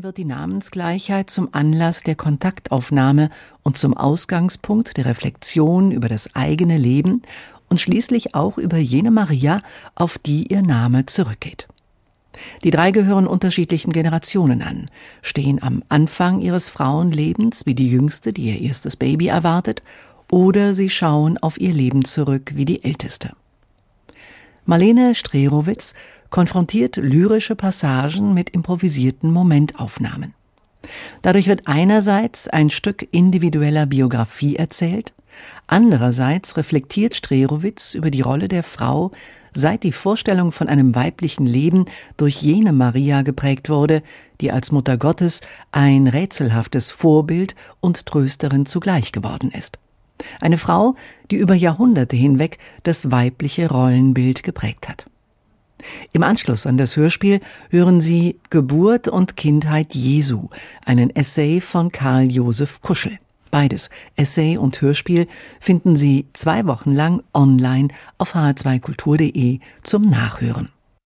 Dann wird die Namensgleichheit zum Anlass der Kontaktaufnahme und zum Ausgangspunkt der Reflexion über das eigene Leben und schließlich auch über jene Maria, auf die ihr Name zurückgeht. Die drei gehören unterschiedlichen Generationen an, stehen am Anfang ihres Frauenlebens wie die Jüngste, die ihr erstes Baby erwartet, oder sie schauen auf ihr Leben zurück wie die Älteste. Marlene Strerowitz konfrontiert lyrische Passagen mit improvisierten Momentaufnahmen. Dadurch wird einerseits ein Stück individueller Biografie erzählt, andererseits reflektiert Strerowitz über die Rolle der Frau, seit die Vorstellung von einem weiblichen Leben durch jene Maria geprägt wurde, die als Mutter Gottes ein rätselhaftes Vorbild und Trösterin zugleich geworden ist. Eine Frau, die über Jahrhunderte hinweg das weibliche Rollenbild geprägt hat. Im Anschluss an das Hörspiel hören Sie Geburt und Kindheit Jesu, einen Essay von Karl Josef Kuschel. Beides, Essay und Hörspiel, finden Sie 2 Wochen lang online auf hr2kultur.de zum Nachhören.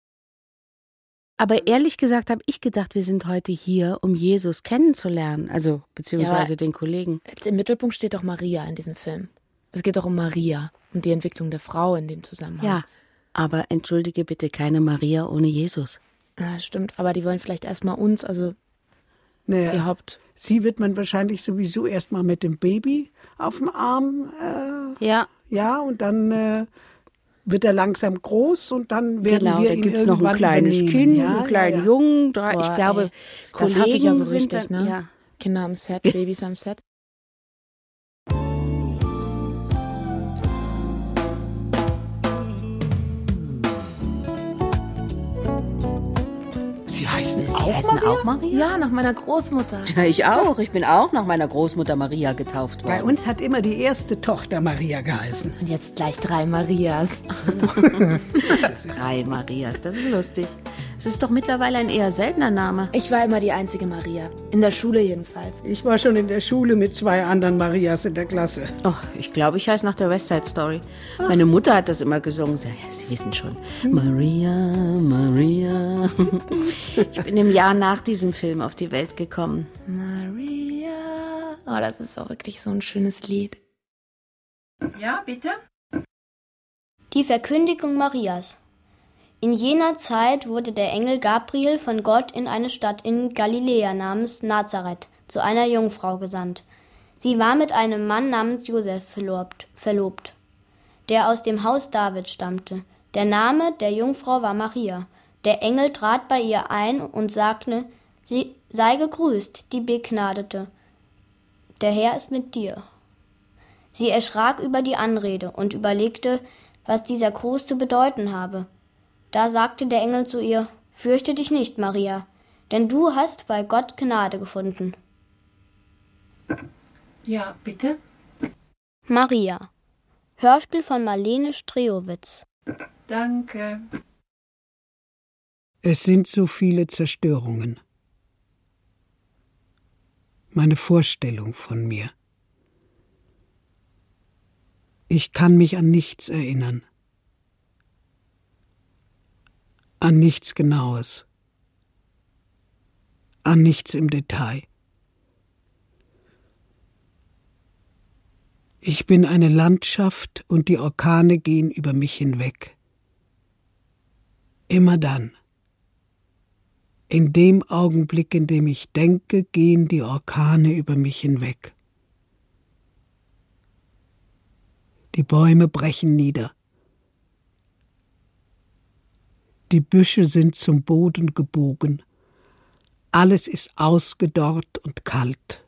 Aber ehrlich gesagt habe ich gedacht, wir sind heute hier, um Jesus kennenzulernen, also beziehungsweise den Kollegen. Im Mittelpunkt steht doch Maria in diesem Film. Es geht doch um Maria und die Entwicklung der Frau in dem Zusammenhang. Ja, aber entschuldige bitte, keine Maria ohne Jesus. Ja, stimmt, aber die wollen vielleicht erstmal uns, also die Haupt... Sie wird man wahrscheinlich sowieso erstmal mit dem Baby auf dem Arm. Ja, und dann wird er langsam groß und dann werden wir ihn gibt's irgendwann noch ein kleines übernehmen. Kind, einen kleinen Jungen. Ich glaube, das hasse ich ja so Kollegen richtig, sind ne? Ja. Kinder am Set, Babys am Set. Sie heißen auch Maria? Ja, nach meiner Großmutter. Ja, ich auch. Ich bin auch nach meiner Großmutter Maria getauft worden. Bei uns hat immer die erste Tochter Maria geheißen. Und jetzt gleich 3 Marias. 3 Marias, das ist lustig. Es ist doch mittlerweile ein eher seltener Name. Ich war immer die einzige Maria. In der Schule jedenfalls. Ich war schon in der Schule mit 2 anderen Marias in der Klasse. Oh, ich glaube, ich heiße nach der West Side Story. Meine Mutter hat das immer gesungen. Ja, Sie wissen schon. Maria, Maria. Ich bin im Jahr nach diesem Film auf die Welt gekommen. Maria. Oh, das ist auch wirklich so ein schönes Lied. Ja, bitte? Die Verkündigung Marias. In jener Zeit wurde der Engel Gabriel von Gott in eine Stadt in Galiläa namens Nazareth zu einer Jungfrau gesandt. Sie war mit einem Mann namens Josef verlobt, der aus dem Haus David stammte. Der Name der Jungfrau war Maria. Der Engel trat bei ihr ein und sagte, sie sei gegrüßt, die Begnadete. Der Herr ist mit dir. Sie erschrak über die Anrede und überlegte, was dieser Gruß zu bedeuten habe. Da sagte der Engel zu ihr, fürchte dich nicht, Maria, denn du hast bei Gott Gnade gefunden. Ja, bitte? Maria. Hörspiel von Marlene Strerowitz. Danke. Es sind so viele Zerstörungen. Meine Vorstellung von mir. Ich kann mich an nichts erinnern. An nichts Genaues. An nichts im Detail. Ich bin eine Landschaft und die Orkane gehen über mich hinweg. Immer dann. In dem Augenblick, in dem ich denke, gehen die Orkane über mich hinweg. Die Bäume brechen nieder. Die Büsche sind zum Boden gebogen. Alles ist ausgedorrt und kalt.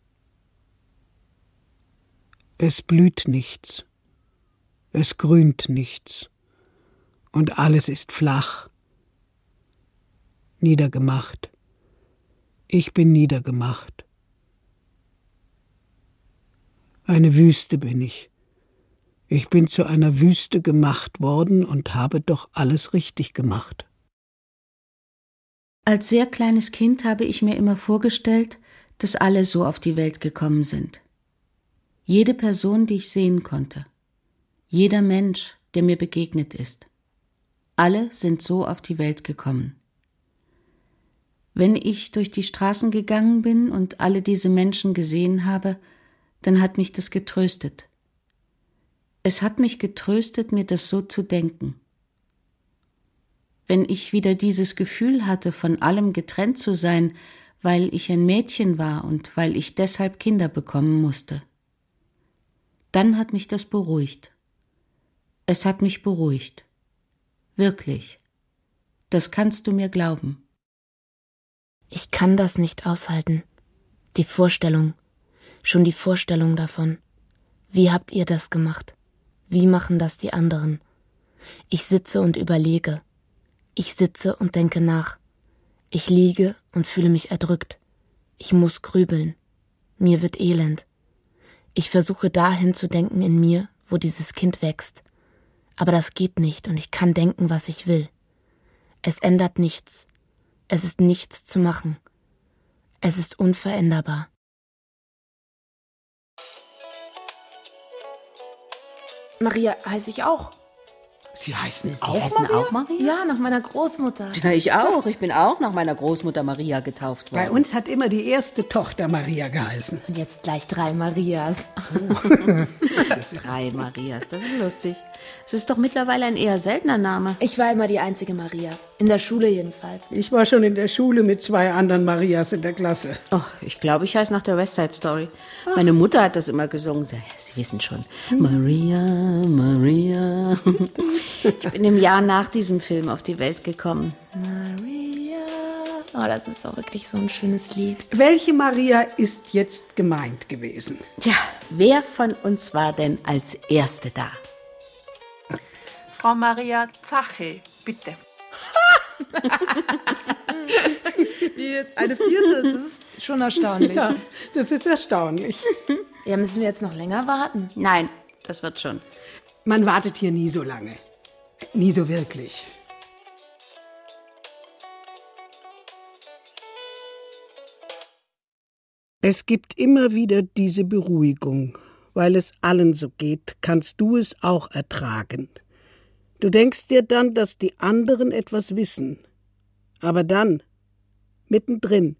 Es blüht nichts. Es grünt nichts. Und alles ist flach. Niedergemacht. Ich bin niedergemacht. Eine Wüste bin ich. Ich bin zu einer Wüste gemacht worden und habe doch alles richtig gemacht. Als sehr kleines Kind habe ich mir immer vorgestellt, dass alle so auf die Welt gekommen sind. Jede Person, die ich sehen konnte. Jeder Mensch, der mir begegnet ist. Alle sind so auf die Welt gekommen. Wenn ich durch die Straßen gegangen bin und alle diese Menschen gesehen habe, dann hat mich das getröstet. Es hat mich getröstet, mir das so zu denken. Wenn ich wieder dieses Gefühl hatte, von allem getrennt zu sein, weil ich ein Mädchen war und weil ich deshalb Kinder bekommen musste, dann hat mich das beruhigt. Es hat mich beruhigt. Wirklich. Das kannst du mir glauben. Ich kann das nicht aushalten. Die Vorstellung. Schon die Vorstellung davon. Wie habt ihr das gemacht? Wie machen das die anderen? Ich sitze und überlege. Ich sitze und denke nach. Ich liege und fühle mich erdrückt. Ich muss grübeln. Mir wird elend. Ich versuche dahin zu denken in mir, wo dieses Kind wächst. Aber das geht nicht und ich kann denken, was ich will. Es ändert nichts. Es ist nichts zu machen. Es ist unveränderbar. Maria heiße ich auch. Sie heißen Sie heißen auch Maria? Ja, nach meiner Großmutter. Ja, ich auch. Ich bin auch nach meiner Großmutter Maria getauft worden. Bei uns hat immer die erste Tochter Maria geheißen. Und jetzt gleich 3 Marias. 3 Marias, das ist lustig. Es ist doch mittlerweile ein eher seltener Name. Ich war immer die einzige Maria. In der Schule jedenfalls. Ich war schon in der Schule mit 2 anderen Marias in der Klasse. Oh, ich glaube, ich heiße nach der West Side Story. Meine Mutter hat das immer gesungen. Ja, Sie wissen schon. Maria, Maria. Ich bin im Jahr nach diesem Film auf die Welt gekommen. Maria. Oh, das ist auch wirklich so ein schönes Lied. Welche Maria ist jetzt gemeint gewesen? Tja, wer von uns war denn als Erste da? Frau Maria Zachel, bitte. Wie jetzt eine 4. Das ist schon erstaunlich. Ja, das ist erstaunlich. Ja, müssen wir jetzt noch länger warten? Nein, das wird schon. Man wartet hier nie so lange. Nie so wirklich. Es gibt immer wieder diese Beruhigung. Weil es allen so geht, kannst du es auch ertragen. Du denkst dir dann, dass die anderen etwas wissen. Aber dann, mittendrin.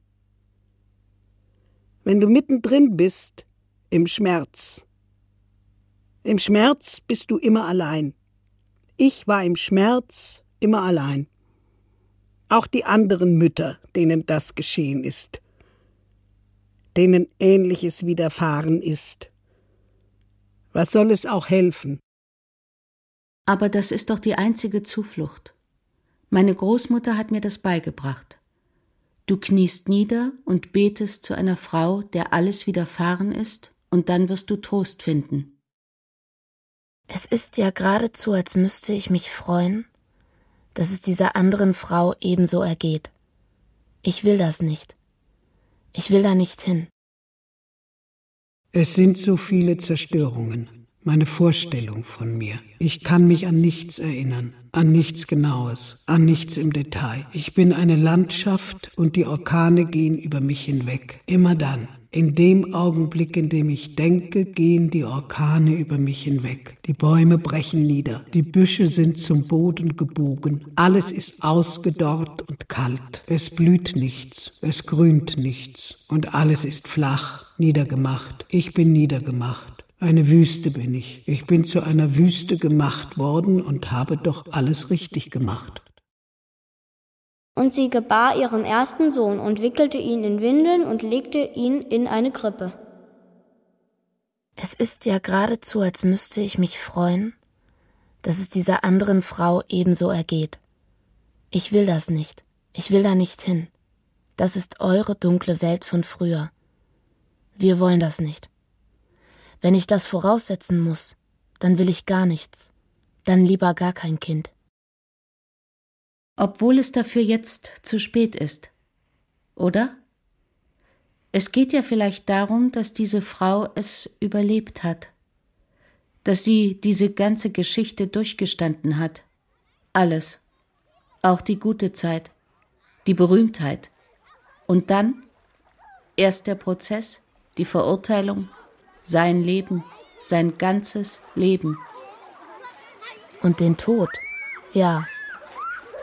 Wenn du mittendrin bist, im Schmerz. Im Schmerz bist du immer allein. Ich war im Schmerz immer allein. Auch die anderen Mütter, denen das geschehen ist. Denen Ähnliches widerfahren ist. Was soll es auch helfen? Aber das ist doch die einzige Zuflucht. Meine Großmutter hat mir das beigebracht. Du kniest nieder und betest zu einer Frau, der alles widerfahren ist, und dann wirst du Trost finden. Es ist ja geradezu, als müsste ich mich freuen, dass es dieser anderen Frau ebenso ergeht. Ich will das nicht. Ich will da nicht hin. Es sind so viele Zerstörungen. Meine Vorstellung von mir. Ich kann mich an nichts erinnern, an nichts Genaues, an nichts im Detail. Ich bin eine Landschaft und die Orkane gehen über mich hinweg. Immer dann. In dem Augenblick, in dem ich denke, gehen die Orkane über mich hinweg. Die Bäume brechen nieder, die Büsche sind zum Boden gebogen. Alles ist ausgedorrt und kalt. Es blüht nichts, es grünt nichts. Und alles ist flach, niedergemacht. Ich bin niedergemacht. Eine Wüste bin ich. Ich bin zu einer Wüste gemacht worden und habe doch alles richtig gemacht. Und sie gebar ihren ersten Sohn und wickelte ihn in Windeln und legte ihn in eine Krippe. Es ist ja geradezu, als müsste ich mich freuen, dass es dieser anderen Frau ebenso ergeht. Ich will das nicht. Ich will da nicht hin. Das ist eure dunkle Welt von früher. Wir wollen das nicht. Wenn ich das voraussetzen muss, dann will ich gar nichts. Dann lieber gar kein Kind. Obwohl es dafür jetzt zu spät ist. Oder? Es geht ja vielleicht darum, dass diese Frau es überlebt hat. Dass sie diese ganze Geschichte durchgestanden hat. Alles. Auch die gute Zeit. Die Berühmtheit. Und dann erst der Prozess, die Verurteilung, sein Leben, sein ganzes Leben. Und den Tod, ja.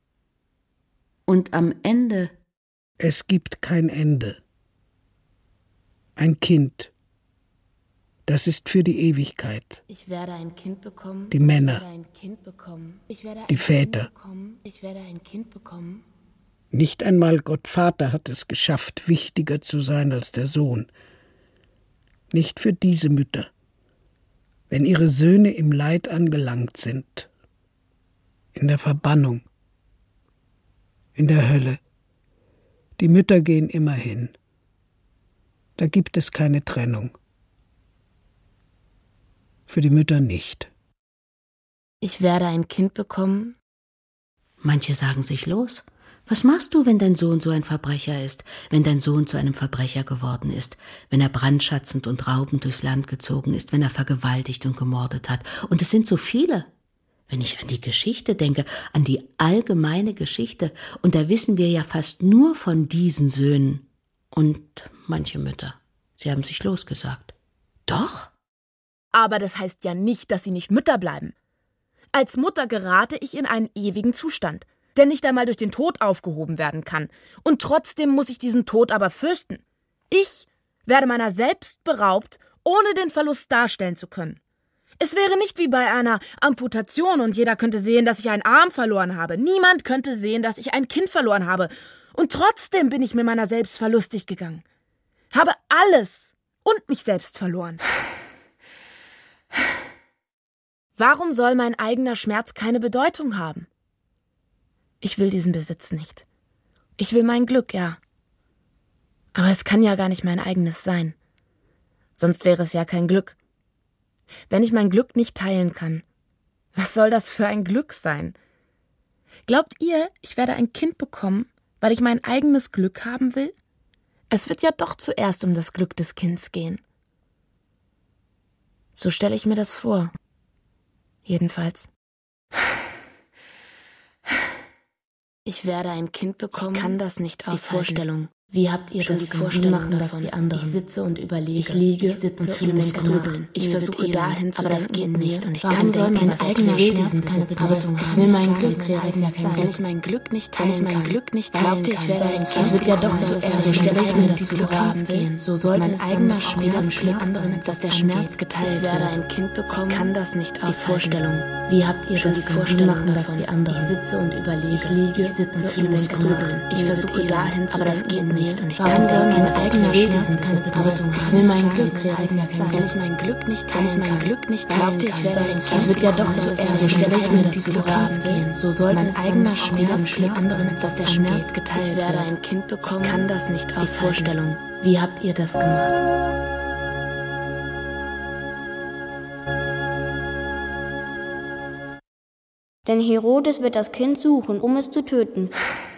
Und am Ende? Es gibt kein Ende. Ein Kind. Das ist für die Ewigkeit. Ich werde ein Kind bekommen. Die Männer. Ich werde ein Kind bekommen. Ich werde die Väter. Ich werde ein Kind bekommen. Nicht einmal Gott Vater hat es geschafft, wichtiger zu sein als der Sohn. Nicht für diese Mütter. Wenn ihre Söhne im Leid angelangt sind, in der Verbannung, in der Hölle, die Mütter gehen immer hin. Da gibt es keine Trennung. Für die Mütter nicht. Ich werde ein Kind bekommen. Manche sagen sich los. Was machst du, wenn dein Sohn so ein Verbrecher ist, wenn dein Sohn zu einem Verbrecher geworden ist, wenn er brandschatzend und raubend durchs Land gezogen ist, wenn er vergewaltigt und gemordet hat? Und es sind so viele. Wenn ich an die Geschichte denke, an die allgemeine Geschichte, und da wissen wir ja fast nur von diesen Söhnen. Und manche Mütter, sie haben sich losgesagt. Doch? Aber das heißt ja nicht, dass sie nicht Mütter bleiben. Als Mutter gerate ich in einen ewigen Zustand, der nicht einmal durch den Tod aufgehoben werden kann. Und trotzdem muss ich diesen Tod aber fürchten. Ich werde meiner selbst beraubt, ohne den Verlust darstellen zu können. Es wäre nicht wie bei einer Amputation und jeder könnte sehen, dass ich einen Arm verloren habe. Niemand könnte sehen, dass ich ein Kind verloren habe. Und trotzdem bin ich mir meiner selbst verlustig gegangen. Habe alles und mich selbst verloren. Warum soll mein eigener Schmerz keine Bedeutung haben? Ich will diesen Besitz nicht. Ich will mein Glück, ja. Aber es kann ja gar nicht mein eigenes sein. Sonst wäre es ja kein Glück. Wenn ich mein Glück nicht teilen kann, was soll das für ein Glück sein? Glaubt ihr, ich werde ein Kind bekommen, weil ich mein eigenes Glück haben will? Es wird ja doch zuerst um das Glück des Kindes gehen. So stelle ich mir das vor. Jedenfalls. Ich werde ein Kind bekommen. Ich kann das nicht aushalten. Die Vorstellung. Wie habt ihr Schon das die gemacht? Vorstellung Wie machen das davon. die anderen? Ich sitze und überlege. Ich liege Ich sitze und fühle und mich grübeln. Ich Mir versuche wird dahin elend, zu aber das denken, geht nicht. Und ich warum kann soll denken, mein was eigener ich will, Schmerz diesen keine Besitz. Bedeutung Ich haben? will mein Warum Glück soll mein realisieren. eigener Wenn ich mein Glück nicht Wenn ich teilen mein kann, Glück nicht glaubt teilen ihr, ich kann, werde ein soll Kind. Es wird ja doch bekommen. zuerst. So stelle ich mir das Glück vor. haben will. So sollte mein es eigener dann auch mit Schmerz dem Glück anderen sein, etwas dass der angeht. Schmerz geteilt Ich werde wird. ein Kind bekommen. Ich kann das nicht Die aushalten. Vorstellung. Wie habt ihr Schon das die gemacht? Vorstellung Wie machen das davon. die anderen? Ich sitze und überlege. Ich liege Ich sitze und fühle und mich grübeln. grübeln. Ich Mir wird versuche elend, dahin zu aber das denken, geht nicht. Und ich warum kann soll mein mein eigener eigener Schmerz Schmerz keine Bedeutung haben? Ich will mein Glück realisieren. Wenn ich mein Glück nicht teilen Wenn ich mein kann, Glück nicht glaubt teilen ihr, ich kann, werde soll ein es Kind. Es wird ja doch bekommen. zuerst. So stelle ich mir das Glück vor. haben. So sollte mein es dann eigener auch mit Schmerz dem Glück anderen sein, dass der angeht. Schmerz geteilt Ich wird. werde ein Kind bekommen. Ich kann das nicht aushalten. Die Vorstellung. Wie habt ihr das gemacht? Denn Herodes wird das Kind suchen, um es zu töten.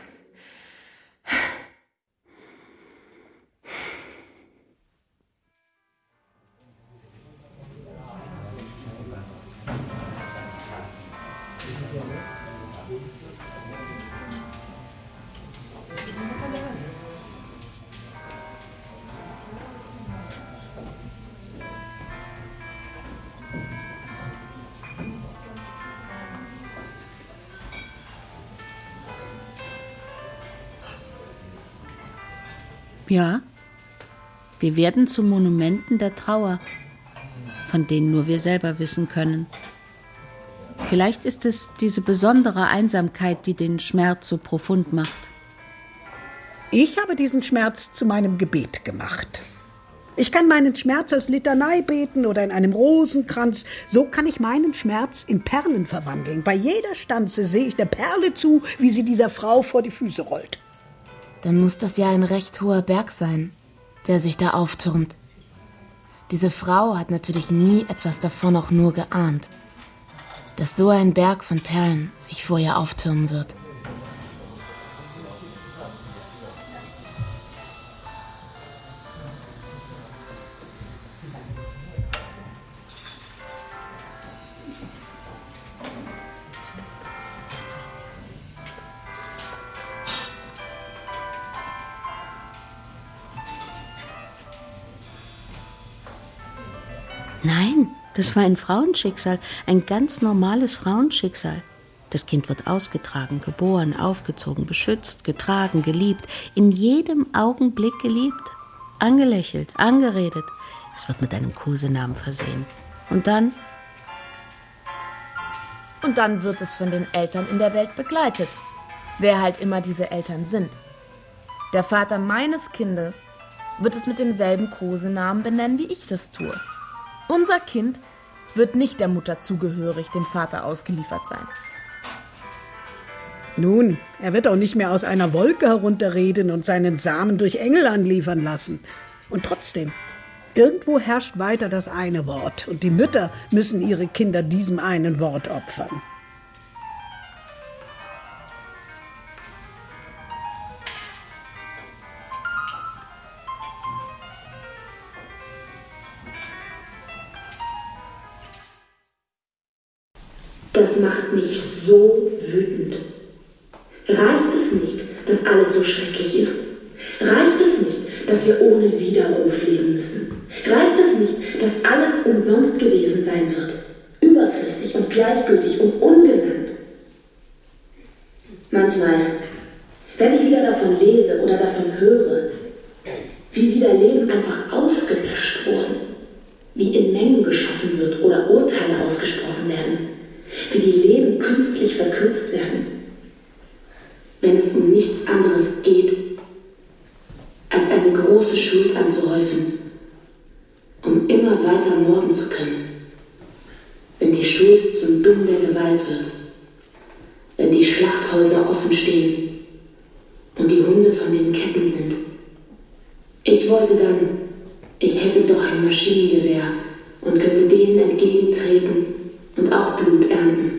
Ja, wir werden zu Monumenten der Trauer, von denen nur wir selber wissen können. Vielleicht ist es diese besondere Einsamkeit, die den Schmerz so profund macht. Ich habe diesen Schmerz zu meinem Gebet gemacht. Ich kann meinen Schmerz als Litanei beten oder in einem Rosenkranz. So kann ich meinen Schmerz in Perlen verwandeln. Bei jeder Stanze sehe ich der Perle zu, wie sie dieser Frau vor die Füße rollt. Dann muss das ja ein recht hoher Berg sein, der sich da auftürmt. Diese Frau hat natürlich nie etwas davon auch nur geahnt, dass so ein Berg von Perlen sich vor ihr auftürmen wird. Nein, das war ein Frauenschicksal, ein ganz normales Frauenschicksal. Das Kind wird ausgetragen, geboren, aufgezogen, beschützt, getragen, geliebt, in jedem Augenblick geliebt, angelächelt, angeredet. Es wird mit einem Kosenamen versehen. Und dann wird es von den Eltern in der Welt begleitet. Wer halt immer diese Eltern sind. Der Vater meines Kindes wird es mit demselben Kosenamen benennen, wie ich das tue. Unser Kind wird nicht der Mutter zugehörig, dem Vater ausgeliefert sein. Nun, er wird auch nicht mehr aus einer Wolke herunterreden und seinen Samen durch Engel anliefern lassen. Und trotzdem, irgendwo herrscht weiter das eine Wort und die Mütter müssen ihre Kinder diesem einen Wort opfern. Das macht mich so wütend. Reicht es nicht, dass alles so schrecklich ist? Reicht es nicht, dass wir ohne Widerruf leben müssen? Reicht es nicht, dass alles umsonst gewesen sein wird? Überflüssig und gleichgültig und ungenannt? Manchmal, wenn ich wieder davon lese oder davon höre, wie wieder Leben einfach ausgelöscht wurden, wie in Mengen geschossen wird oder Urteile ausgesprochen werden, wie die Leben künstlich verkürzt werden, wenn es um nichts anderes geht, als eine große Schuld anzuhäufen, um immer weiter morden zu können, wenn die Schuld zum Dumm der Gewalt wird, wenn die Schlachthäuser offen stehen und die Hunde von den Ketten sind. Ich wollte dann, ich hätte doch ein Maschinengewehr und könnte denen entgegentreten und auch Blut ernten.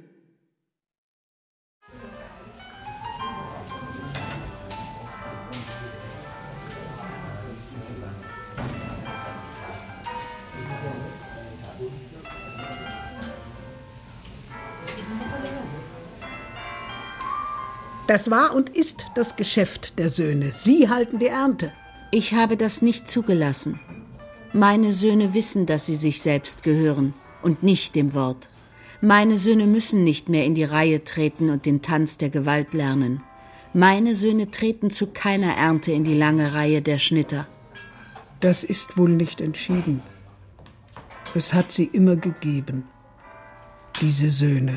Das war und ist das Geschäft der Söhne. Sie halten die Ernte. Ich habe das nicht zugelassen. Meine Söhne wissen, dass sie sich selbst gehören und nicht dem Wort. Meine Söhne müssen nicht mehr in die Reihe treten und den Tanz der Gewalt lernen. Meine Söhne treten zu keiner Ernte in die lange Reihe der Schnitter. Das ist wohl nicht entschieden. Es hat sie immer gegeben, diese Söhne.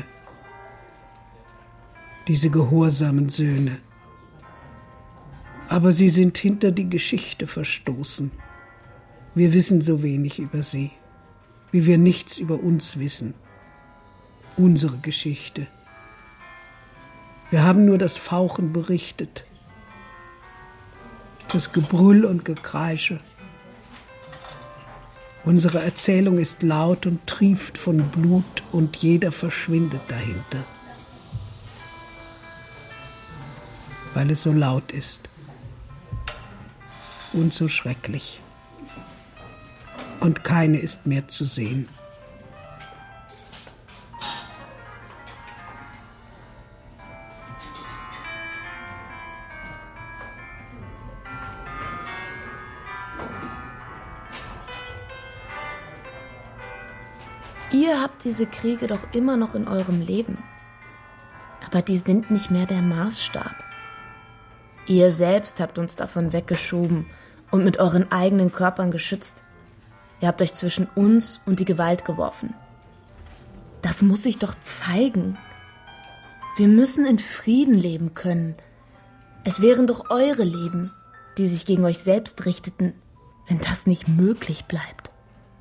Diese gehorsamen Söhne. Aber sie sind hinter die Geschichte verstoßen. Wir wissen so wenig über sie, wie wir nichts über uns wissen. Unsere Geschichte. Wir haben nur das Fauchen berichtet. Das Gebrüll und Gekreische. Unsere Erzählung ist laut und trieft von Blut und jeder verschwindet dahinter. Weil es so laut ist und so schrecklich. Und keine ist mehr zu sehen. Ihr habt diese Kriege doch immer noch in eurem Leben. Aber die sind nicht mehr der Maßstab. Ihr selbst habt uns davon weggeschoben und mit euren eigenen Körpern geschützt. Ihr habt euch zwischen uns und die Gewalt geworfen. Das muss sich doch zeigen. Wir müssen in Frieden leben können. Es wären doch eure Leben, die sich gegen euch selbst richteten, wenn das nicht möglich bleibt.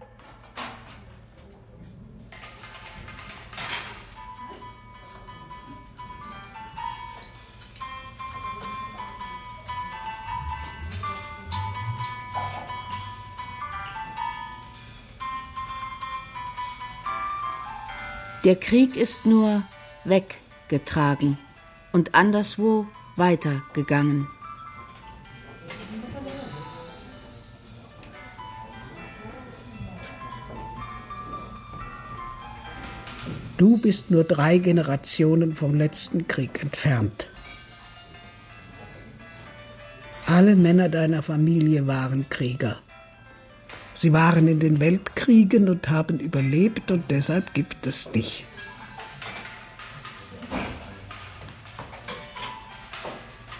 Der Krieg ist nur weggetragen und anderswo weitergegangen. Du bist nur 3 Generationen vom letzten Krieg entfernt. Alle Männer deiner Familie waren Krieger. Sie waren in den Weltkriegen und haben überlebt und deshalb gibt es dich.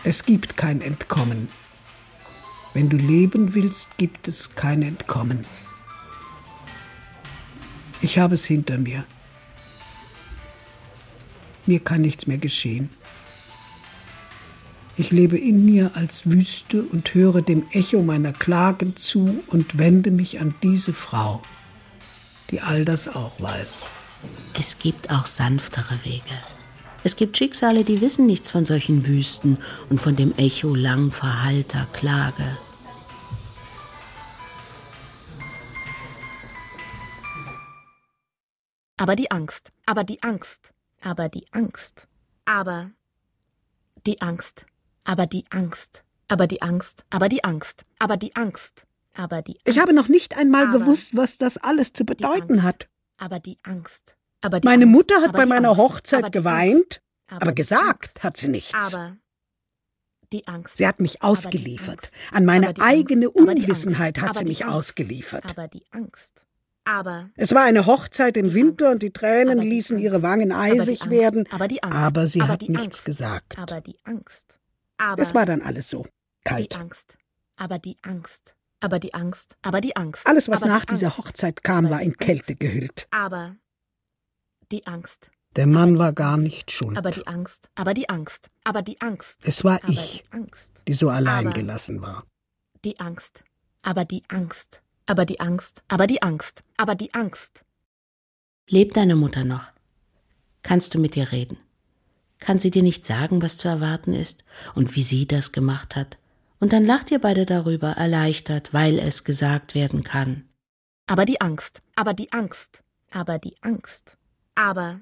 Es gibt kein Entkommen. Wenn du leben willst, gibt es kein Entkommen. Ich habe es hinter mir. Mir kann nichts mehr geschehen. Ich lebe in mir als Wüste und höre dem Echo meiner Klagen zu und wende mich an diese Frau, die all das auch weiß. Es gibt auch sanftere Wege. Es gibt Schicksale, die wissen nichts von solchen Wüsten und von dem Echo lang verhallter Klage. Aber die Angst, aber die Angst, aber die Angst, aber die Angst, aber die Angst, aber die Angst, aber die Angst, aber die Angst, aber die Angst. Ich habe noch nicht einmal gewusst, was das alles zu bedeuten hat. Aber die Angst. Aber die Meine Angst, Mutter hat aber bei die meiner Angst, Hochzeit aber die geweint, Angst, aber die gesagt Angst, hat sie nichts. Aber die Angst. Sie hat mich aber ausgeliefert. die Angst, An meine aber die eigene Angst, aber die Unwissenheit Angst, hat sie aber mich die Angst, ausgeliefert. Aber die Angst. Aber Es war eine Hochzeit im Winter und die Tränen aber die ließen Angst, ihre Wangen aber die eisig Angst, werden, aber die Angst, aber sie aber hat die nichts Angst, gesagt. aber die Angst. Aber Es war dann alles so kalt. die Angst. Aber die Angst. Aber die Angst. Aber die Angst. Alles, was aber nach die dieser Angst, Hochzeit kam, aber war in die Kälte Angst, gehüllt. Aber die Angst. Der Mann war gar nicht schuld. Aber die Angst. Aber die Angst. Aber die Angst. Es war aber ich, die Angst. die so allein aber gelassen war. Die Angst. Aber die Angst. Aber die Angst. Aber die Angst. Aber die Angst. Lebt deine Mutter noch? Kannst du mit ihr reden? Kann sie dir nicht sagen, was zu erwarten ist und wie sie das gemacht hat? Und dann lacht ihr beide darüber, erleichtert, weil es gesagt werden kann. Aber die Angst. Aber die Angst. Aber die Angst. Aber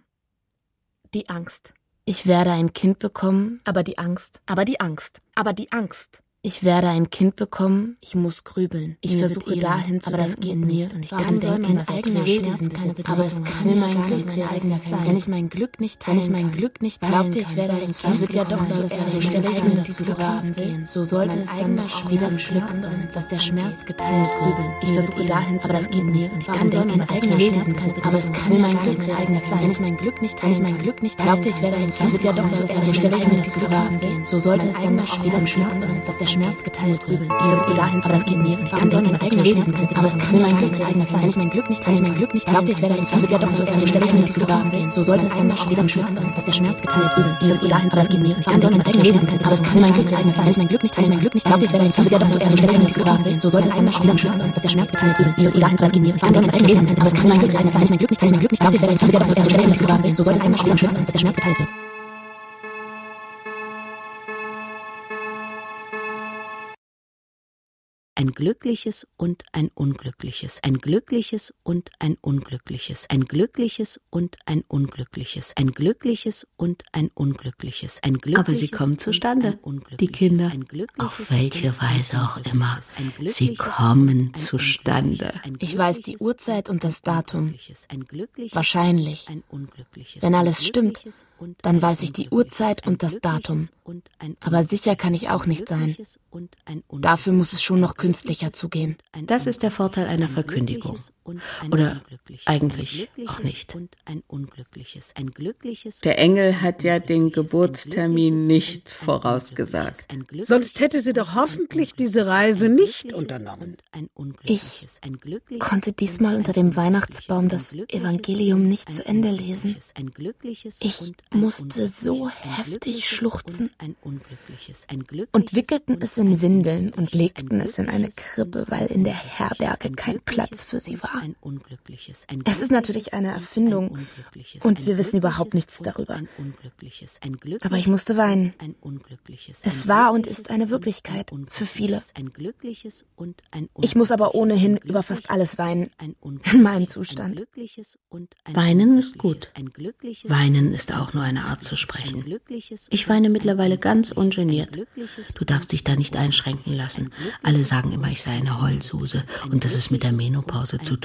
die Angst. Ich werde ein Kind bekommen. Aber die Angst. Aber die Angst. Aber die Angst. Ich werde ein Kind bekommen. Ich muss grübeln. Ich versuche dahin zu denken, aber das geht nicht. Und ich kann denken, was eigener Schmerz keine Bedeutung. Aber es kann mein Glück mein eigenes sein. Wenn ich mein Glück nicht teilen kann, glaubte ich werde ein Kind. Es wird ja doch so stelle ich mir das Glück angehen. So sollte es dann auch wieder das Glück sein, was der Schmerz geteilt grübeln. Ich versuche dahin zu denken, aber das geht nicht. Und ich kann denken, was eigener Schmerz keine Bedeutung. Aber es kann mein Glück mein eigenes sein. Wenn ich mein Glück nicht teilen kann, glaubte ich werde ein Kind. Es wird ja doch so stelle ich mir das Glück angehen. So sollte es dann auch wieder das Glück sein, was der Schmerz geteilt grübeln. Ich versuche dahin, aber das geht nicht. Ich kann denken, was eigener Schmerz kann, aber es kann mein Glück mein eigenes sein. Wenn ich mein Glück nicht glaube ich werde ein Kind, wird ja doch so stelle ich mir das Glück angehen. So sollte es dann auch wieder Schmerz sein, was der Schmerz geteilt grübeln. Ich versuche dahin, aber das geht nicht. Ich kann denken, was eigener Schmerz kann, aber es kann mein Glück mein eigenes sein. Wenn ich mein Glück nicht glaube ich werde ein Kind, wird ja doch so stelle ich mir das Glück angehen. So sollte es dann auch wieder Schmerz sein, was der Schmerz geteilt grübeln. Ich versuche dahin, aber das geht nicht. Ich kann denken, was eigener Schmerz kann, aber es kann mein Glück mein eigenes sein. Wenn ich mein Glück nicht glaube ich werde ein Kind, wird ja doch so stelle ich mir das Glück angehen. So sollte es dann auch wieder Schmerz sein, was der Schmerz geteilt wird. Ein glückliches und ein unglückliches, ein glückliches und ein unglückliches, ein glückliches und ein unglückliches, ein glückliches und ein unglückliches, ein glückliches. Aber sie kommen zustande, die Kinder, auf welche Weise auch immer. Sie kommen zustande. Ich weiß die Uhrzeit und das Datum. Wahrscheinlich. Wenn alles stimmt, dann weiß ich die Uhrzeit und das Datum. Aber sicher kann ich auch nicht sein. Dafür muss es schon noch künstlicher zugehen. Das ist der Vorteil einer Verkündigung. Oder eigentlich auch nicht. Der Engel hat ja den Geburtstermin nicht vorausgesagt. Sonst hätte sie doch hoffentlich diese Reise nicht unternommen. Ich konnte diesmal unter dem Weihnachtsbaum das Evangelium nicht zu Ende lesen. Ich musste so heftig schluchzen und wickelten es in Windeln und legten es in eine Krippe, weil in der Herberge kein Platz für sie war. Es ist natürlich eine Erfindung und wir wissen überhaupt nichts darüber. Aber ich musste weinen. Es war und ist eine Wirklichkeit für viele. Ich muss aber ohnehin über fast alles weinen in meinem Zustand. Weinen ist gut. Weinen ist auch nur eine Art zu sprechen. Ich weine mittlerweile ganz ungeniert. Du darfst dich da nicht einschränken lassen. Alle sagen immer, ich sei eine Heulsuse und dass es mit der Menopause zu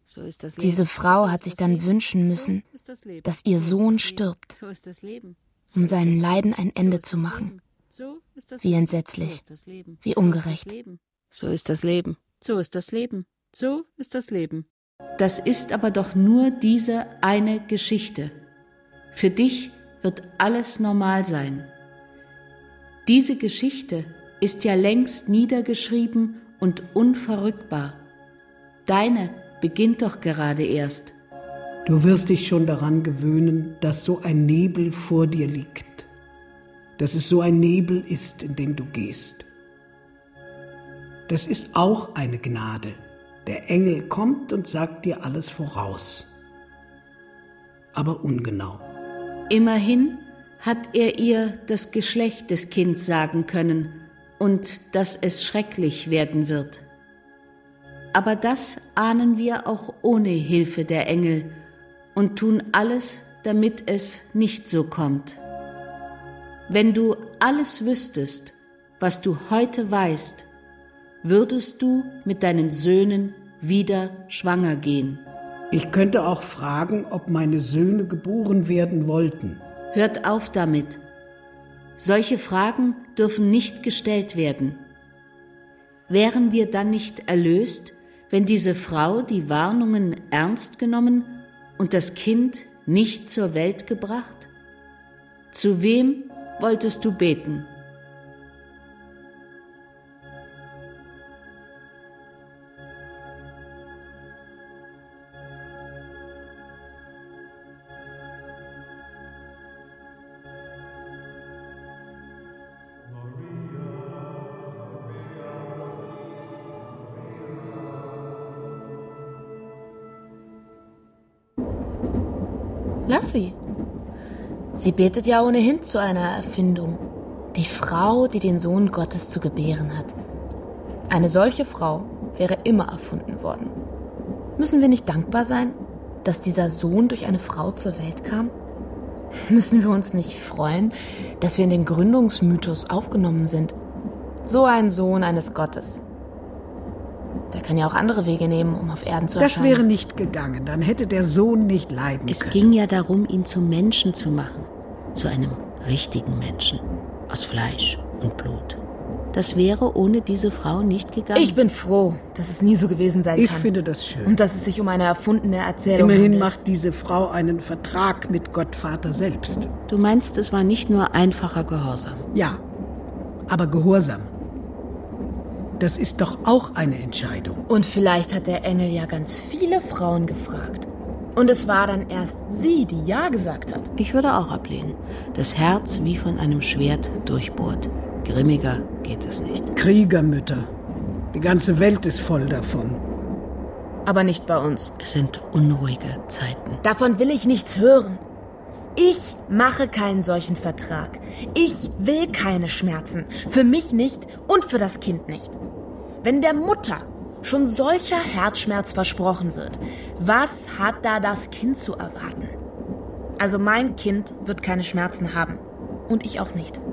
Diese Frau hat sich dann wünschen müssen, dass ihr Sohn stirbt, um seinen Leiden ein Ende zu machen. Wie entsetzlich, wie ungerecht. So ist das Leben, so ist das Leben, so ist das Leben. Das ist aber doch nur diese eine Geschichte. Für dich wird alles normal sein. Diese Geschichte ist ja längst niedergeschrieben und unverrückbar. Deine beginnt doch gerade erst. Du wirst dich schon daran gewöhnen, dass so ein Nebel vor dir liegt. Dass es so ein Nebel ist, in dem du gehst. Das ist auch eine Gnade. Der Engel kommt und sagt dir alles voraus. Aber ungenau. Immerhin hat er ihr das Geschlecht des Kindes sagen können und dass es schrecklich werden wird. Aber das ahnen wir auch ohne Hilfe der Engel und tun alles, damit es nicht so kommt. Wenn du alles wüsstest, was du heute weißt, würdest du mit deinen Söhnen wieder schwanger gehen. Ich könnte auch fragen, ob meine Söhne geboren werden wollten. Hört auf damit. Solche Fragen dürfen nicht gestellt werden. Wären wir dann nicht erlöst, wenn diese Frau die Warnungen ernst genommen und das Kind nicht zur Welt gebracht? Zu wem wolltest du beten? Lass sie. Sie betet ja ohnehin zu einer Erfindung. Die Frau, die den Sohn Gottes zu gebären hat. Eine solche Frau wäre immer erfunden worden. Müssen wir nicht dankbar sein, dass dieser Sohn durch eine Frau zur Welt kam? Müssen wir uns nicht freuen, dass wir in den Gründungsmythos aufgenommen sind? So ein Sohn eines Gottes. Der kann ja auch andere Wege nehmen, um auf Erden zu erscheinen. Das wäre nicht gegangen, dann hätte der Sohn nicht leiden können. Es ging ja darum, ihn zum Menschen zu machen. Zu einem richtigen Menschen. Aus Fleisch und Blut. Das wäre ohne diese Frau nicht gegangen. Ich bin froh, dass es nie so gewesen sein kann. Ich finde das schön. Und dass es sich um eine erfundene Erzählung Immerhin handelt. macht diese Frau einen Vertrag mit Gott Vater selbst. Du meinst, es war nicht nur einfacher Gehorsam? Ja, aber Gehorsam. Das ist doch auch eine Entscheidung. Und vielleicht hat der Engel ja ganz viele Frauen gefragt. Und es war dann erst sie, die Ja gesagt hat. Ich würde auch ablehnen. Das Herz wie von einem Schwert durchbohrt. Grimmiger geht es nicht. Kriegermütter. Die ganze Welt ist voll davon. Aber nicht bei uns. Es sind unruhige Zeiten. Davon will ich nichts hören. Ich mache keinen solchen Vertrag. Ich will keine Schmerzen. Für mich nicht und für das Kind nicht. Wenn der Mutter schon solcher Herzschmerz versprochen wird, was hat da das Kind zu erwarten? Also mein Kind wird keine Schmerzen haben. Und ich auch nicht.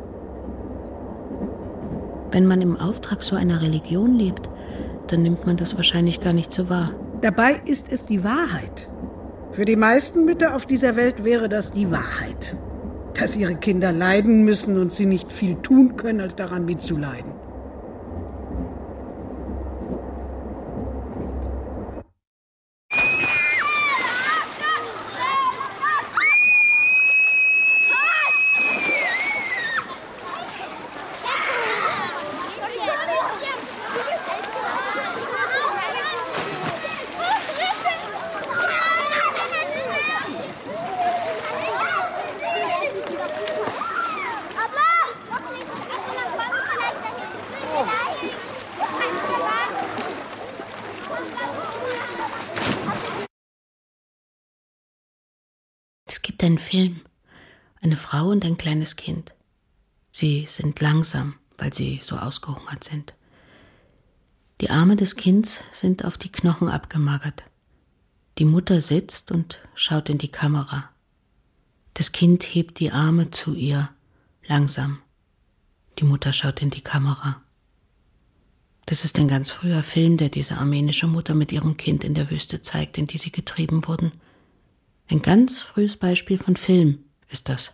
Wenn man im Auftrag so einer Religion lebt, dann nimmt man das wahrscheinlich gar nicht so wahr. Dabei ist es die Wahrheit. Für die meisten Mütter auf dieser Welt wäre das die Wahrheit. Dass ihre Kinder leiden müssen und sie nicht viel tun können, als daran mitzuleiden. Es gibt einen Film, eine Frau und ein kleines Kind. Sie sind langsam, weil sie so ausgehungert sind. Die Arme des Kindes sind auf die Knochen abgemagert. Die Mutter sitzt und schaut in die Kamera. Das Kind hebt die Arme zu ihr, langsam. Die Mutter schaut in die Kamera. Das ist ein ganz früher Film, der diese armenische Mutter mit ihrem Kind in der Wüste zeigt, in die sie getrieben wurden. Ein ganz frühes Beispiel von Film ist das.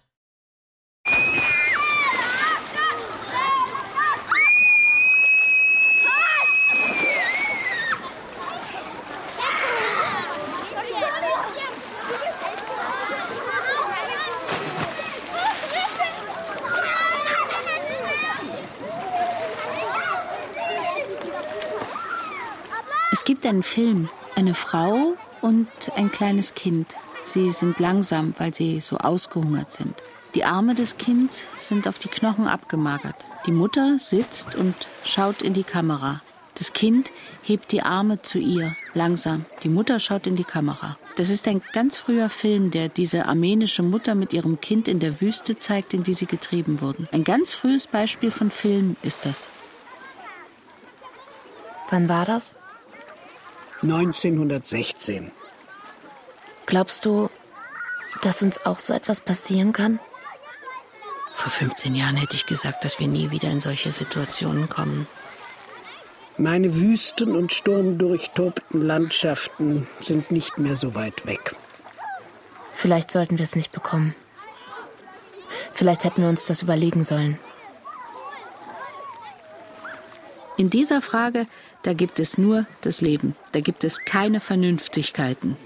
Es gibt einen Film, eine Frau und ein kleines Kind. Sie sind langsam, weil sie so ausgehungert sind. Die Arme des Kindes sind auf die Knochen abgemagert. Die Mutter sitzt und schaut in die Kamera. Das Kind hebt die Arme zu ihr, langsam. Die Mutter schaut in die Kamera. Das ist ein ganz früher Film, der diese armenische Mutter mit ihrem Kind in der Wüste zeigt, in die sie getrieben wurden. Ein ganz frühes Beispiel von Film ist das. Wann war das? 1916. Glaubst du, dass uns auch so etwas passieren kann? Vor 15 Jahren hätte ich gesagt, dass wir nie wieder in solche Situationen kommen. Meine wüsten- und sturmdurchtobten Landschaften sind nicht mehr so weit weg. Vielleicht sollten wir es nicht bekommen. Vielleicht hätten wir uns das überlegen sollen. In dieser Frage, da gibt es nur das Leben. Da gibt es keine Vernünftigkeiten.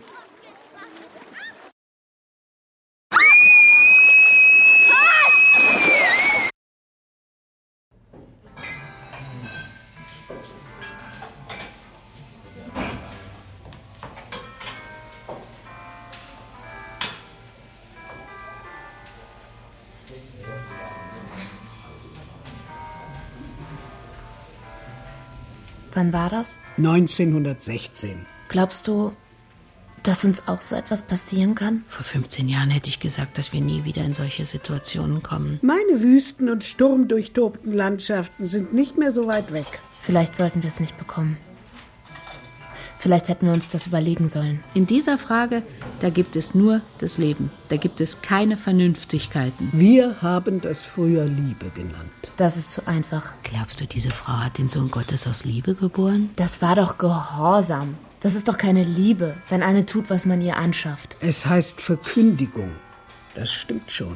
Wann war das? 1916. Glaubst du, dass uns auch so etwas passieren kann? Vor 15 Jahren hätte ich gesagt, dass wir nie wieder in solche Situationen kommen. Meine wüsten- und sturmdurchtobten Landschaften sind nicht mehr so weit weg. Vielleicht sollten wir es nicht bekommen. Vielleicht hätten wir uns das überlegen sollen. In dieser Frage, da gibt es nur das Leben. Da gibt es keine Vernünftigkeiten. Wir haben das früher Liebe genannt. Das ist zu einfach. Glaubst du, diese Frau hat den Sohn Gottes aus Liebe geboren? Das war doch Gehorsam. Das ist doch keine Liebe, wenn eine tut, was man ihr anschafft. Es heißt Verkündigung. Das stimmt schon.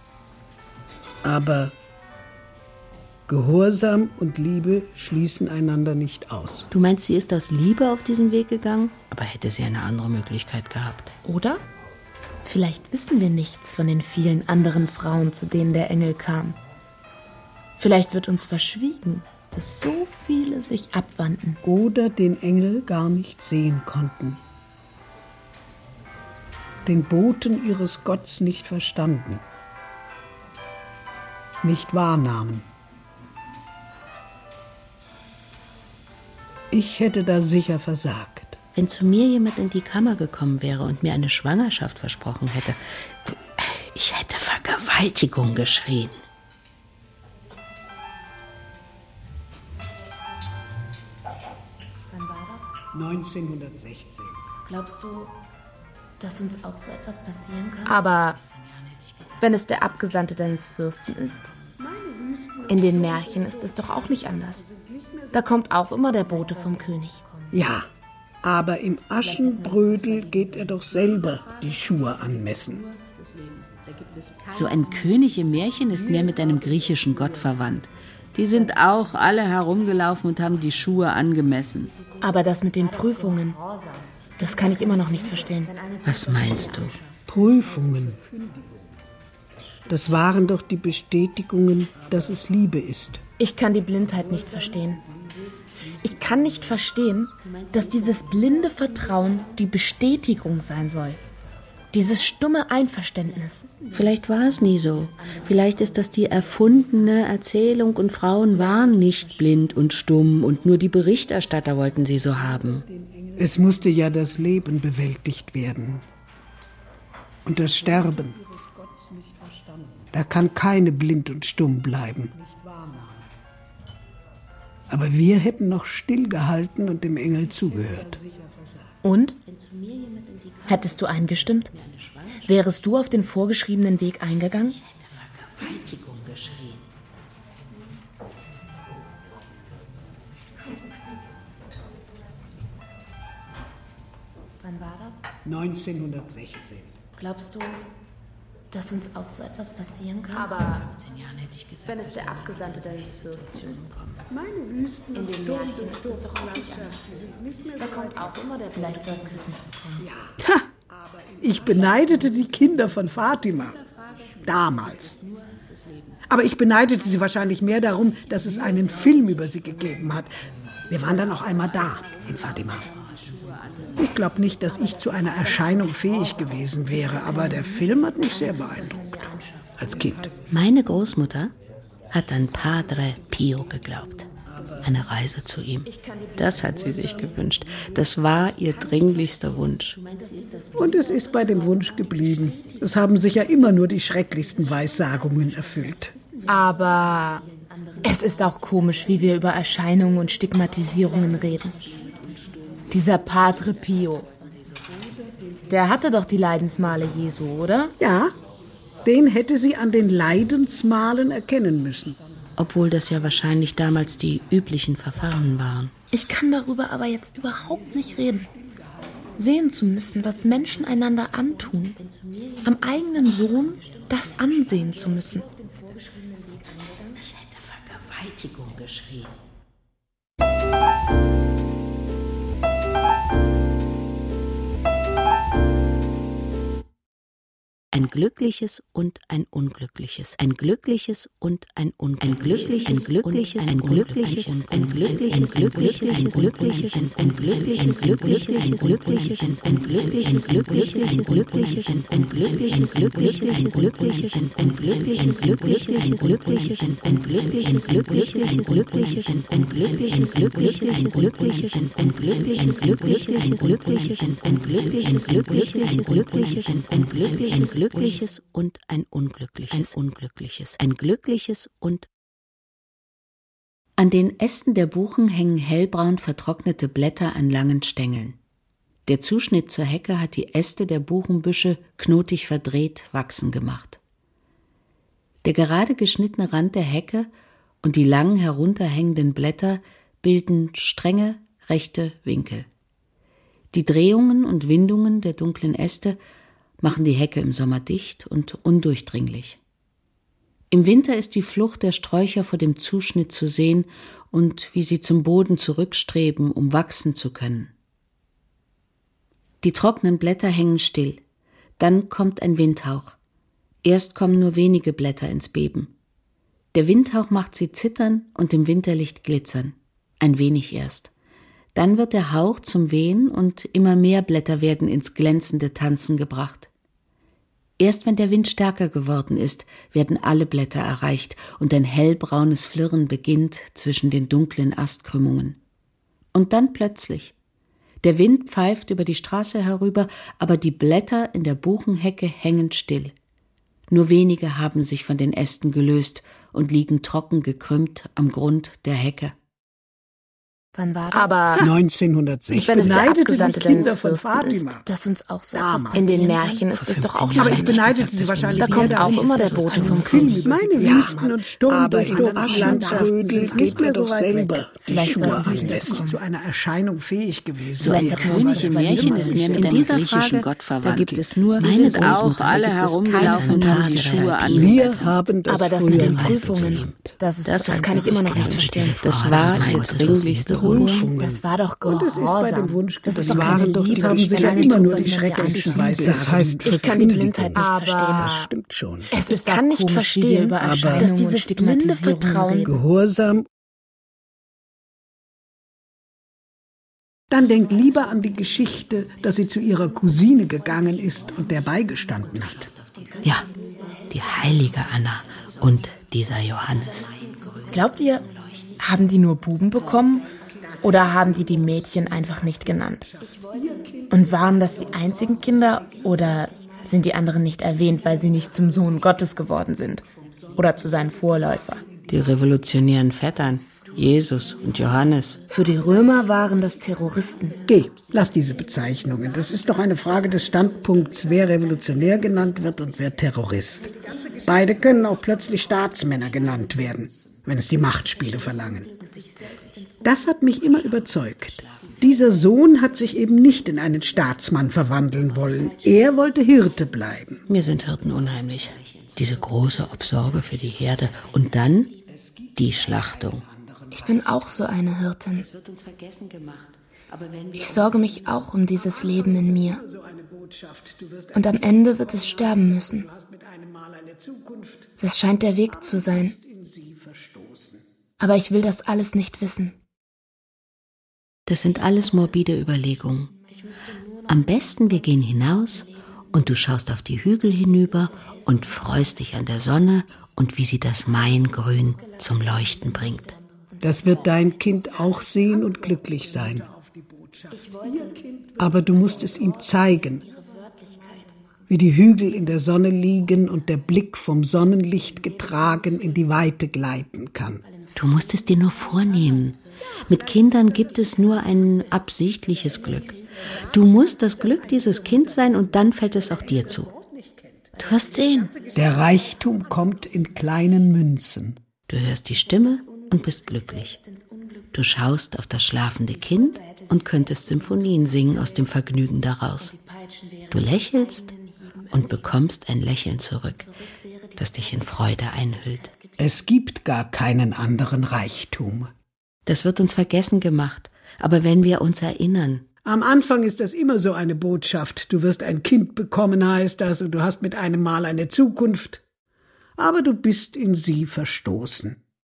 Aber Gehorsam und Liebe schließen einander nicht aus. Du meinst, sie ist aus Liebe auf diesen Weg gegangen? Aber hätte sie eine andere Möglichkeit gehabt? Oder? Vielleicht wissen wir nichts von den vielen anderen Frauen, zu denen der Engel kam. Vielleicht wird uns verschwiegen, dass so viele sich abwandten. Oder den Engel gar nicht sehen konnten. Den Boten ihres Gottes nicht verstanden. Nicht wahrnahmen. Ich hätte da sicher versagt. Wenn zu mir jemand in die Kammer gekommen wäre und mir eine Schwangerschaft versprochen hätte, ich hätte Vergewaltigung geschrien. Wann war das? 1916. Glaubst du, dass uns auch so etwas passieren kann? Aber wenn es der Abgesandte deines Fürsten ist? In den Märchen ist es doch auch nicht anders. Da kommt auch immer der Bote vom König. Ja, aber im Aschenbrödel geht er doch selber die Schuhe anmessen. So ein König im Märchen ist mehr mit einem griechischen Gott verwandt. Die sind auch alle herumgelaufen und haben die Schuhe angemessen. Aber das mit den Prüfungen, das kann ich immer noch nicht verstehen. Was meinst du? Prüfungen. Das waren doch die Bestätigungen, dass es Liebe ist. Ich kann die Blindheit nicht verstehen. Ich kann nicht verstehen, dass dieses blinde Vertrauen die Bestätigung sein soll. Dieses stumme Einverständnis. Vielleicht war es nie so. Vielleicht ist das die erfundene Erzählung und Frauen waren nicht blind und stumm und nur die Berichterstatter wollten sie so haben. Es musste ja das Leben bewältigt werden. Und das Sterben. Da kann keine blind und stumm bleiben. Aber wir hätten noch stillgehalten und dem Engel zugehört. Und? Hättest du eingestimmt? Wärest du auf den vorgeschriebenen Weg eingegangen? Ich hätte Vergewaltigung geschrien. Wann war das? 1916. Glaubst du, dass uns auch so etwas passieren kann? Aber 15 Jahren hätte ich gesagt, wenn es der Abgesandte deines Fürsten ist. Meine Wüsten. In den Märchen ist es doch auch nicht anders. Da kommt auch immer der Vielleicht sollten wir es nicht so kommen. Ha! Ich beneidete die Kinder von Fatima. Damals. Aber ich beneidete sie wahrscheinlich mehr darum, dass es einen Film über sie gegeben hat. Wir waren dann auch einmal da, in Fatima. Ich glaube nicht, dass ich zu einer Erscheinung fähig gewesen wäre, aber der Film hat mich sehr beeindruckt. Als Kind. Meine Großmutter hat an Padre Pio geglaubt. Eine Reise zu ihm. Das hat sie sich gewünscht. Das war ihr dringlichster Wunsch. Und es ist bei dem Wunsch geblieben. Es haben sich ja immer nur die schrecklichsten Weissagungen erfüllt. Aber es ist auch komisch, wie wir über Erscheinungen und Stigmatisierungen reden. Dieser Padre Pio, der hatte doch die Leidensmale Jesu, oder? Ja, den hätte sie an den Leidensmalen erkennen müssen. Obwohl das ja wahrscheinlich damals die üblichen Verfahren waren. Ich kann darüber aber jetzt überhaupt nicht reden. Sehen zu müssen, was Menschen einander antun. Am eigenen Sohn das ansehen zu müssen. Ich hätte Vergewaltigung geschrien. Ein glückliches und ein unglückliches, ein glückliches und ein unglückliches, ein glückliches, ein glückliches, ein glückliches, ein glückliches, ein glückliches, ein glückliches, glückliches, glückliches, ein glückliches, glückliches, glückliches, ein glückliches, glückliches, glückliches, ein glückliches, glückliches, glückliches, ein glückliches, glückliches, glückliches, ein glückliches, glückliches, glückliches, ein glückliches, glückliches, glückliches, ein glückliches, glückliches, glückliches, ein glückliches, glückliches und ein unglückliches, ein glückliches und an den Ästen der Buchen hängen hellbraun vertrocknete Blätter an langen Stängeln. Der Zuschnitt zur Hecke hat die Äste der Buchenbüsche knotig verdreht wachsen gemacht. Der gerade geschnittene Rand der Hecke und die lang herunterhängenden Blätter bilden strenge, rechte Winkel. Die Drehungen und Windungen der dunklen Äste machen die Hecke im Sommer dicht und undurchdringlich. Im Winter ist die Flucht der Sträucher vor dem Zuschnitt zu sehen und wie sie zum Boden zurückstreben, um wachsen zu können. Die trockenen Blätter hängen still. Dann kommt ein Windhauch. Erst kommen nur wenige Blätter ins Beben. Der Windhauch macht sie zittern und im Winterlicht glitzern. Ein wenig erst. Dann wird der Hauch zum Wehen und immer mehr Blätter werden ins glänzende Tanzen gebracht. Erst wenn der Wind stärker geworden ist, werden alle Blätter erreicht und ein hellbraunes Flirren beginnt zwischen den dunklen Astkrümmungen. Und dann plötzlich. Der Wind pfeift über die Straße herüber, aber die Blätter in der Buchenhecke hängen still. Nur wenige haben sich von den Ästen gelöst und liegen trocken gekrümmt am Grund der Hecke. Wann war das? Aber 1960. wenn es der Beneidete Abgesandte die Kinder deines von Fürsten ist, Fatima. Dass uns auch so Damals. etwas passieren in den kann? Märchen ist es doch auch Aber nicht ich beneidete sie wahrscheinlich Da kommt mehr auch darum, immer der dass es Bote einen vom Film König. über meine Wüsten und Sturm aber durch in meine Landschaften sind nicht mehr so weit weg. Vielleicht Schuhe sollten wir anlässt zu einer Erscheinung fähig gewesen. Vielleicht der König im Märchen ist mehr mit einem griechischen Gott verwandt. Da gibt es nur eine Großmutter, auch alle herumgelaufen und haben die Schuhe angemessen. Wir haben das Aber das früher mit den meistens Prüfungen, geliebt. das kann ich immer noch nicht verstehen. Das war ihr dringlichster Wunsch. Das war doch Und es ist bei dem Gehorsam. Wunsch, Das ist das doch keine waren doch, Liebe. das haben sich Wenn ja eine immer tut, nur was die man schrecklichsten ja ansieht. Weissagungen. Das heißt, Ich kann die Blindheit nicht verstehen. Das stimmt schon. Es kann nicht verstehen, über aber Erscheinungen dass und dieses blinde Stigmatisierungen Vertrauen reden. Gehorsam. Dann denkt lieber an die Geschichte, dass sie zu ihrer Cousine gegangen ist und der beigestanden hat. Ja, die heilige Anna und dieser Johannes. Glaubt ihr, haben die nur Buben bekommen oder haben die Mädchen einfach nicht genannt? Und waren das die einzigen Kinder oder sind die anderen nicht erwähnt, weil sie nicht zum Sohn Gottes geworden sind oder zu seinem Vorläufer? Die revolutionären Vettern, Jesus und Johannes. Für die Römer waren das Terroristen. Geh, lass diese Bezeichnungen. Das ist doch eine Frage des Standpunkts, wer revolutionär genannt wird und wer Terrorist. Beide können auch plötzlich Staatsmänner genannt werden, wenn es die Machtspiele verlangen. Das hat mich immer überzeugt. Dieser Sohn hat sich eben nicht in einen Staatsmann verwandeln wollen. Er wollte Hirte bleiben. Mir sind Hirten unheimlich. Diese große Obsorge für die Herde und dann die Schlachtung. Ich bin auch so eine Hirtin. Ich sorge mich auch um dieses Leben in mir. Und am Ende wird es sterben müssen. Das scheint der Weg zu sein. Aber ich will das alles nicht wissen. Das sind alles morbide Überlegungen. Am besten, wir gehen hinaus und du schaust auf die Hügel hinüber und freust dich an der Sonne und wie sie das Maingrün zum Leuchten bringt. Das wird dein Kind auch sehen und glücklich sein. Aber du musst es ihm zeigen, wie die Hügel in der Sonne liegen und der Blick vom Sonnenlicht getragen in die Weite gleiten kann. Du musst es dir nur vornehmen. Mit Kindern gibt es nur ein absichtliches Glück. Du musst das Glück dieses Kindes sein und dann fällt es auch dir zu. Du wirst sehen. Der Reichtum kommt in kleinen Münzen. Du hörst die Stimme und bist glücklich. Du schaust auf das schlafende Kind und könntest Symphonien singen aus dem Vergnügen daraus. Du lächelst und bekommst ein Lächeln zurück, das dich in Freude einhüllt. Es gibt gar keinen anderen Reichtum. Das wird uns vergessen gemacht, aber wenn wir uns erinnern. Am Anfang ist das immer so eine Botschaft. Du wirst ein Kind bekommen, heißt das, und du hast mit einem Mal eine Zukunft. Aber du bist in sie verstoßen.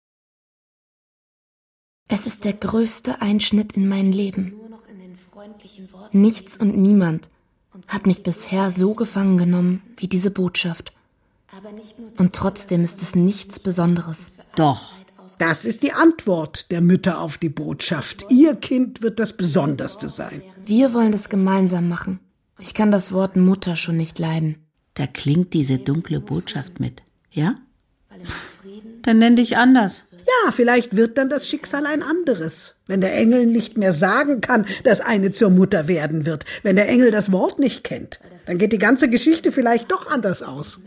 Es ist der größte Einschnitt in mein Leben. Nichts und niemand hat mich bisher so gefangen genommen wie diese Botschaft. Und trotzdem ist es nichts Besonderes. Doch. Das ist die Antwort der Mütter auf die Botschaft. Ihr Kind wird das Besonderste sein. Wir wollen das gemeinsam machen. Ich kann das Wort Mutter schon nicht leiden. Da klingt diese dunkle Botschaft mit, ja? Dann nenn dich anders. Ja, vielleicht wird dann das Schicksal ein anderes. Wenn der Engel nicht mehr sagen kann, dass eine zur Mutter werden wird. Wenn der Engel das Wort nicht kennt. Dann geht die ganze Geschichte vielleicht doch anders aus.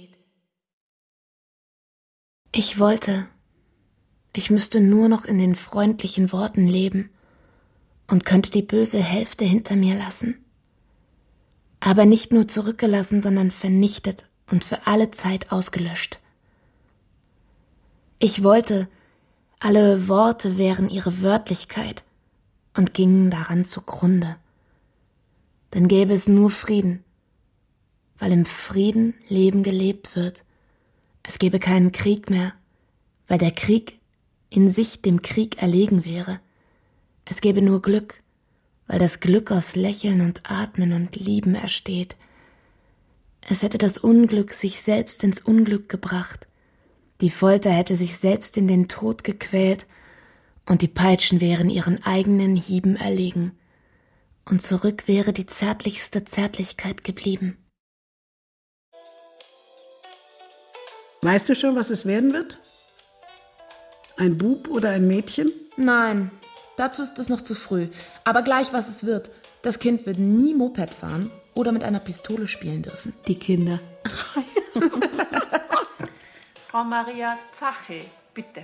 Ich müsste nur noch in den freundlichen Worten leben und könnte die böse Hälfte hinter mir lassen. Aber nicht nur zurückgelassen, sondern vernichtet und für alle Zeit ausgelöscht. Ich wollte, alle Worte wären ihre Wörtlichkeit und gingen daran zugrunde. Dann gäbe es nur Frieden, weil im Frieden Leben gelebt wird. Es gäbe keinen Krieg mehr, weil der Krieg in sich dem Krieg erlegen wäre. Es gäbe nur Glück, weil das Glück aus Lächeln und Atmen und Lieben ersteht. Es hätte das Unglück sich selbst ins Unglück gebracht. Die Folter hätte sich selbst in den Tod gequält und die Peitschen wären ihren eigenen Hieben erlegen. Und zurück wäre die zärtlichste Zärtlichkeit geblieben. Weißt du schon, was es werden wird? Ein Bub oder ein Mädchen? Nein, dazu ist es noch zu früh. Aber gleich, was es wird. Das Kind wird nie Moped fahren oder mit einer Pistole spielen dürfen. Die Kinder. Frau Maria Zache, bitte.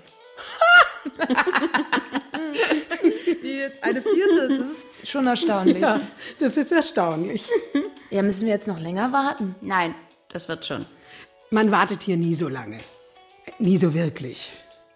Wie jetzt eine vierte, das ist schon erstaunlich. Ja, das ist erstaunlich. Ja, müssen wir jetzt noch länger warten? Nein, das wird schon. Man wartet hier nie so lange. Nie so wirklich.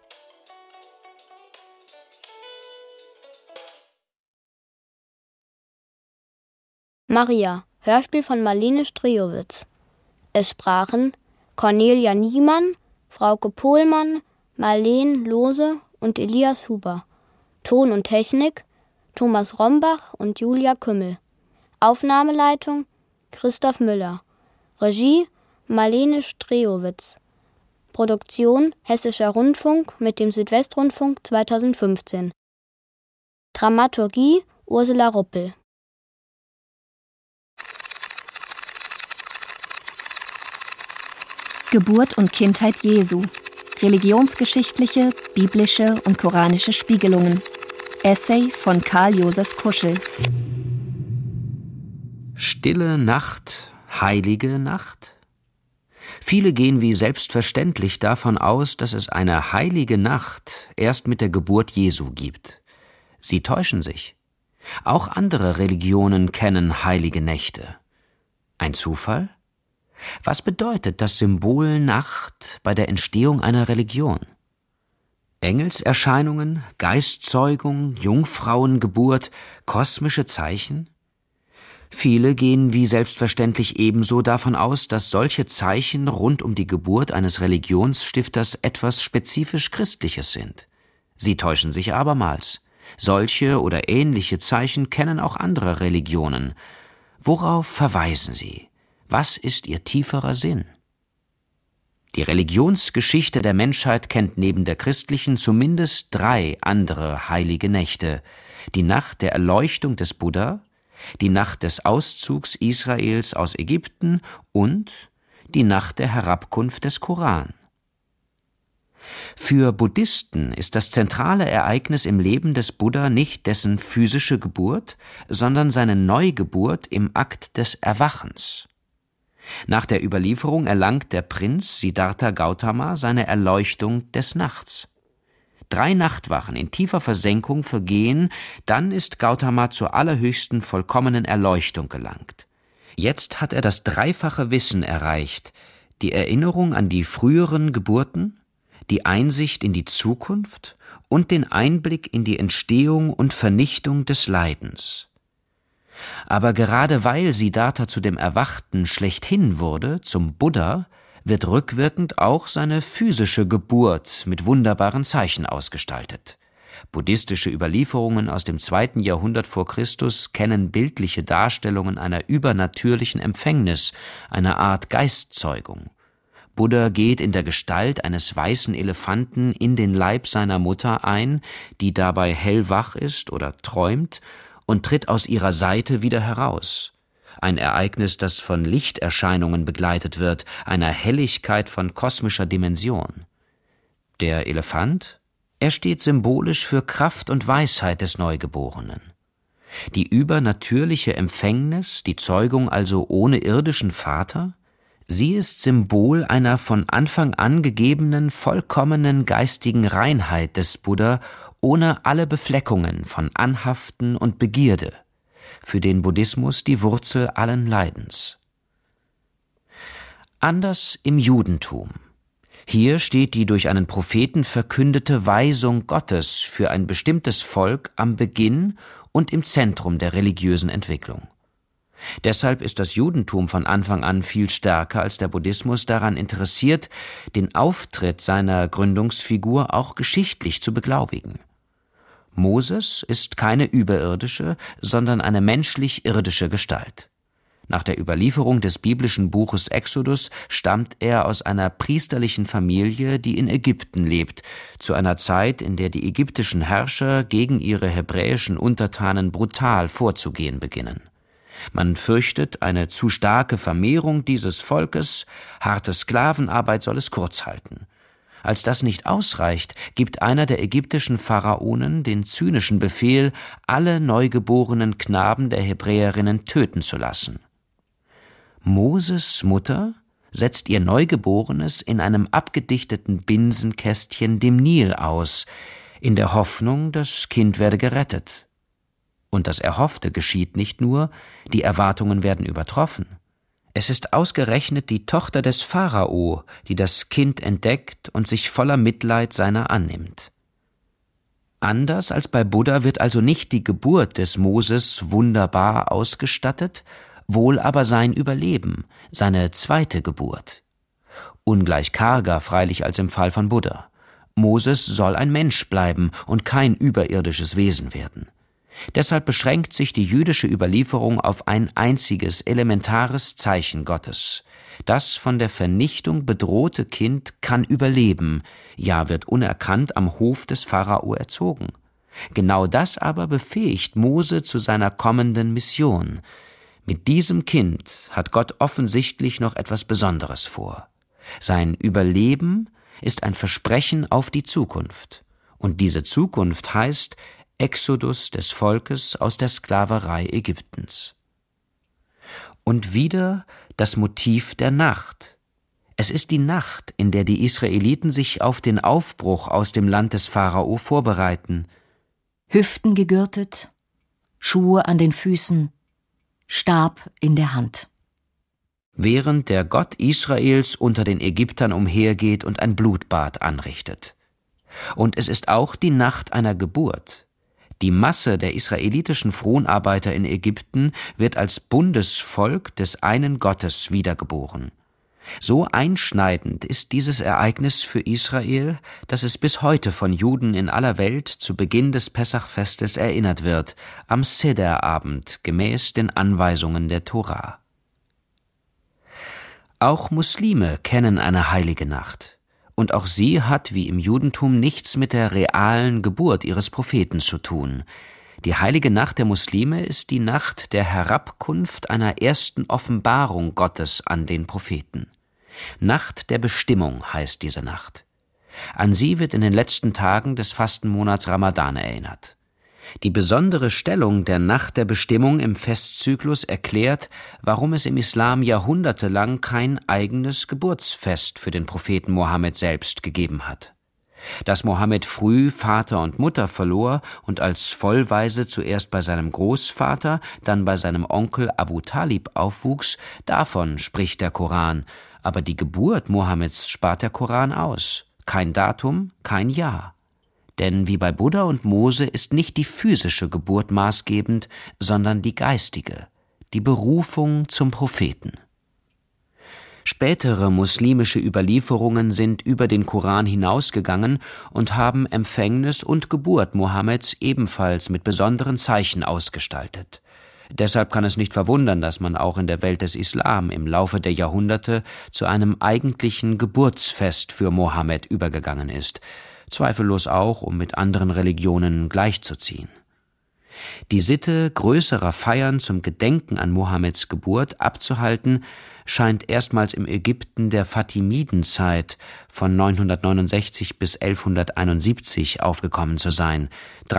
Maria, Hörspiel von Marlene Strejowitz. Es sprachen Cornelia Niemann, Frauke Pohlmann, Marleen Lohse und Elias Huber. Ton und Technik Thomas Rombach und Julia Kümmel. Aufnahmeleitung Christoph Müller. Regie Marlene Strejowitz. Produktion Hessischer Rundfunk mit dem Südwestrundfunk 2015. Dramaturgie Ursula Ruppel. Geburt und Kindheit Jesu. Religionsgeschichtliche, biblische und koranische Spiegelungen. Essay von Karl Josef Kuschel. Stille Nacht, heilige Nacht? Viele gehen wie selbstverständlich davon aus, dass es eine heilige Nacht erst mit der Geburt Jesu gibt. Sie täuschen sich. Auch andere Religionen kennen heilige Nächte. Ein Zufall? Was bedeutet das Symbol Nacht bei der Entstehung einer Religion? Engelserscheinungen, Geistzeugung, Jungfrauengeburt, kosmische Zeichen? Viele gehen wie selbstverständlich ebenso davon aus, dass solche Zeichen rund um die Geburt eines Religionsstifters etwas spezifisch Christliches sind. Sie täuschen sich abermals. Solche oder ähnliche Zeichen kennen auch andere Religionen. Worauf verweisen sie? Was ist ihr tieferer Sinn? Die Religionsgeschichte der Menschheit kennt neben der christlichen zumindest 3 andere heilige Nächte: die Nacht der Erleuchtung des Buddha, die Nacht des Auszugs Israels aus Ägypten und die Nacht der Herabkunft des Koran. Für Buddhisten ist das zentrale Ereignis im Leben des Buddha nicht dessen physische Geburt, sondern seine Neugeburt im Akt des Erwachens. Nach der Überlieferung erlangt der Prinz Siddhartha Gautama seine Erleuchtung des Nachts. 3 Nachtwachen in tiefer Versenkung vergehen, dann ist Gautama zur allerhöchsten vollkommenen Erleuchtung gelangt. Jetzt hat er das dreifache Wissen erreicht: die Erinnerung an die früheren Geburten, die Einsicht in die Zukunft und den Einblick in die Entstehung und Vernichtung des Leidens. Aber gerade weil Siddhartha zu dem Erwachten schlechthin wurde, zum Buddha, wird rückwirkend auch seine physische Geburt mit wunderbaren Zeichen ausgestaltet. Buddhistische Überlieferungen aus dem 2. Jahrhundert vor Christus kennen bildliche Darstellungen einer übernatürlichen Empfängnis, einer Art Geistzeugung. Buddha geht in der Gestalt eines weißen Elefanten in den Leib seiner Mutter ein, die dabei hellwach ist oder träumt, und tritt aus ihrer Seite wieder heraus. Ein Ereignis, das von Lichterscheinungen begleitet wird, einer Helligkeit von kosmischer Dimension. Der Elefant? Er steht symbolisch für Kraft und Weisheit des Neugeborenen. Die übernatürliche Empfängnis, die Zeugung also ohne irdischen Vater? Sie ist Symbol einer von Anfang an gegebenen, vollkommenen geistigen Reinheit des Buddha, ohne alle Befleckungen von Anhaften und Begierde. Für den Buddhismus die Wurzel allen Leidens. Anders im Judentum. Hier steht die durch einen Propheten verkündete Weisung Gottes für ein bestimmtes Volk am Beginn und im Zentrum der religiösen Entwicklung. Deshalb ist das Judentum von Anfang an viel stärker als der Buddhismus daran interessiert, den Auftritt seiner Gründungsfigur auch geschichtlich zu beglaubigen. Moses ist keine überirdische, sondern eine menschlich-irdische Gestalt. Nach der Überlieferung des biblischen Buches Exodus stammt er aus einer priesterlichen Familie, die in Ägypten lebt, zu einer Zeit, in der die ägyptischen Herrscher gegen ihre hebräischen Untertanen brutal vorzugehen beginnen. Man fürchtet eine zu starke Vermehrung dieses Volkes, harte Sklavenarbeit soll es kurz halten. Als das nicht ausreicht, gibt einer der ägyptischen Pharaonen den zynischen Befehl, alle neugeborenen Knaben der Hebräerinnen töten zu lassen. Moses' Mutter setzt ihr Neugeborenes in einem abgedichteten Binsenkästchen dem Nil aus, in der Hoffnung, das Kind werde gerettet. Und das Erhoffte geschieht nicht nur, die Erwartungen werden übertroffen. Es ist ausgerechnet die Tochter des Pharao, die das Kind entdeckt und sich voller Mitleid seiner annimmt. Anders als bei Buddha wird also nicht die Geburt des Moses wunderbar ausgestattet, wohl aber sein Überleben, seine zweite Geburt. Ungleich karger freilich als im Fall von Buddha. Moses soll ein Mensch bleiben und kein überirdisches Wesen werden. Deshalb beschränkt sich die jüdische Überlieferung auf ein einziges elementares Zeichen Gottes. Das von der Vernichtung bedrohte Kind kann überleben, ja wird unerkannt am Hof des Pharao erzogen. Genau das aber befähigt Mose zu seiner kommenden Mission. Mit diesem Kind hat Gott offensichtlich noch etwas Besonderes vor. Sein Überleben ist ein Versprechen auf die Zukunft. Und diese Zukunft heißt Exodus des Volkes aus der Sklaverei Ägyptens. Und wieder das Motiv der Nacht. Es ist die Nacht, in der die Israeliten sich auf den Aufbruch aus dem Land des Pharao vorbereiten. Hüften gegürtet, Schuhe an den Füßen, Stab in der Hand. Während der Gott Israels unter den Ägyptern umhergeht und ein Blutbad anrichtet. Und es ist auch die Nacht einer Geburt. Die Masse der israelitischen Fronarbeiter in Ägypten wird als Bundesvolk des einen Gottes wiedergeboren. So einschneidend ist dieses Ereignis für Israel, dass es bis heute von Juden in aller Welt zu Beginn des Pessachfestes erinnert wird, am Seder-Abend gemäß den Anweisungen der Tora. Auch Muslime kennen eine heilige Nacht. Und auch sie hat wie im Judentum nichts mit der realen Geburt ihres Propheten zu tun. Die heilige Nacht der Muslime ist die Nacht der Herabkunft einer ersten Offenbarung Gottes an den Propheten. Nacht der Bestimmung heißt diese Nacht. An sie wird in den letzten Tagen des Fastenmonats Ramadan erinnert. Die besondere Stellung der Nacht der Bestimmung im Festzyklus erklärt, warum es im Islam jahrhundertelang kein eigenes Geburtsfest für den Propheten Mohammed selbst gegeben hat. Dass Mohammed früh Vater und Mutter verlor und als Vollwaise zuerst bei seinem Großvater, dann bei seinem Onkel Abu Talib aufwuchs, davon spricht der Koran, aber die Geburt Mohammeds spart der Koran aus. Kein Datum, kein Jahr. Denn wie bei Buddha und Mose ist nicht die physische Geburt maßgebend, sondern die geistige, die Berufung zum Propheten. Spätere muslimische Überlieferungen sind über den Koran hinausgegangen und haben Empfängnis und Geburt Mohammeds ebenfalls mit besonderen Zeichen ausgestaltet. Deshalb kann es nicht verwundern, dass man auch in der Welt des Islam im Laufe der Jahrhunderte zu einem eigentlichen Geburtsfest für Mohammed übergegangen ist, zweifellos auch, um mit anderen Religionen gleichzuziehen. Die Sitte größerer Feiern zum Gedenken an Mohammeds Geburt abzuhalten, scheint erstmals im Ägypten der Fatimidenzeit von 969 bis 1171 aufgekommen zu sein,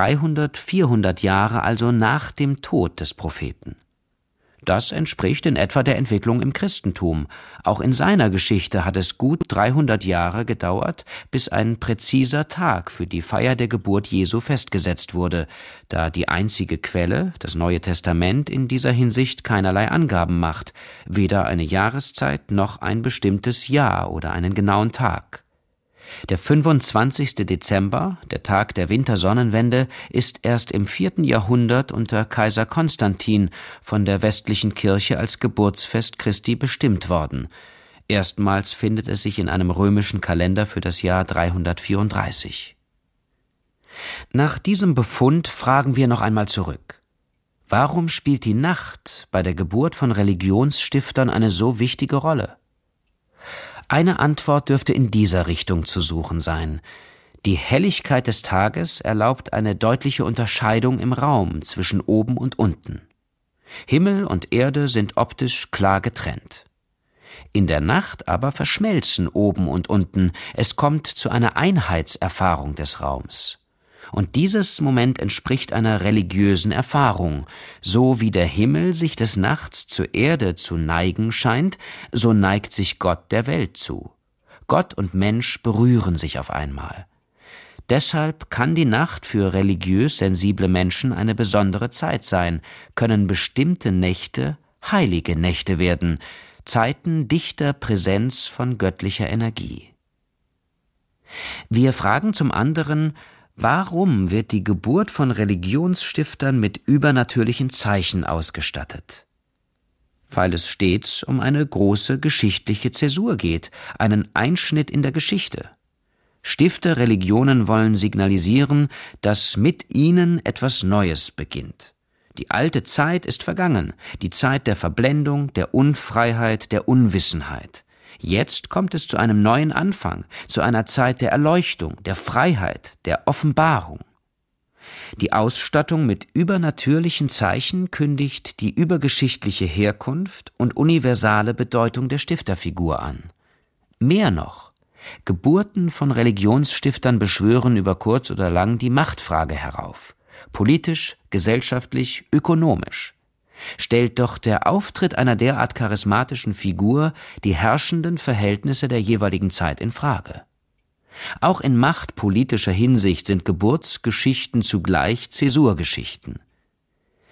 400 Jahre also nach dem Tod des Propheten. Das entspricht in etwa der Entwicklung im Christentum. Auch in seiner Geschichte hat es gut 300 Jahre gedauert, bis ein präziser Tag für die Feier der Geburt Jesu festgesetzt wurde, da die einzige Quelle, das Neue Testament, in dieser Hinsicht keinerlei Angaben macht, weder eine Jahreszeit noch ein bestimmtes Jahr oder einen genauen Tag. Der 25. Dezember, der Tag der Wintersonnenwende, ist erst im 4. Jahrhundert unter Kaiser Konstantin von der westlichen Kirche als Geburtsfest Christi bestimmt worden. Erstmals findet es sich in einem römischen Kalender für das Jahr 334. Nach diesem Befund fragen wir noch einmal zurück. Warum spielt die Nacht bei der Geburt von Religionsstiftern eine so wichtige Rolle? Eine Antwort dürfte in dieser Richtung zu suchen sein. Die Helligkeit des Tages erlaubt eine deutliche Unterscheidung im Raum zwischen oben und unten. Himmel und Erde sind optisch klar getrennt. In der Nacht aber verschmelzen oben und unten, es kommt zu einer Einheitserfahrung des Raums. Und dieses Moment entspricht einer religiösen Erfahrung. So wie der Himmel sich des Nachts zur Erde zu neigen scheint, so neigt sich Gott der Welt zu. Gott und Mensch berühren sich auf einmal. Deshalb kann die Nacht für religiös sensible Menschen eine besondere Zeit sein, können bestimmte Nächte heilige Nächte werden, Zeiten dichter Präsenz von göttlicher Energie. Wir fragen zum anderen, warum wird die Geburt von Religionsstiftern mit übernatürlichen Zeichen ausgestattet? Weil es stets um eine große geschichtliche Zäsur geht, einen Einschnitt in der Geschichte. Stifterreligionen wollen signalisieren, dass mit ihnen etwas Neues beginnt. Die alte Zeit ist vergangen, die Zeit der Verblendung, der Unfreiheit, der Unwissenheit. Jetzt kommt es zu einem neuen Anfang, zu einer Zeit der Erleuchtung, der Freiheit, der Offenbarung. Die Ausstattung mit übernatürlichen Zeichen kündigt die übergeschichtliche Herkunft und universale Bedeutung der Stifterfigur an. Mehr noch, Geburten von Religionsstiftern beschwören über kurz oder lang die Machtfrage herauf, politisch, gesellschaftlich, ökonomisch. Stellt doch der Auftritt einer derart charismatischen Figur die herrschenden Verhältnisse der jeweiligen Zeit in Frage. Auch in machtpolitischer Hinsicht sind Geburtsgeschichten zugleich Zäsurgeschichten.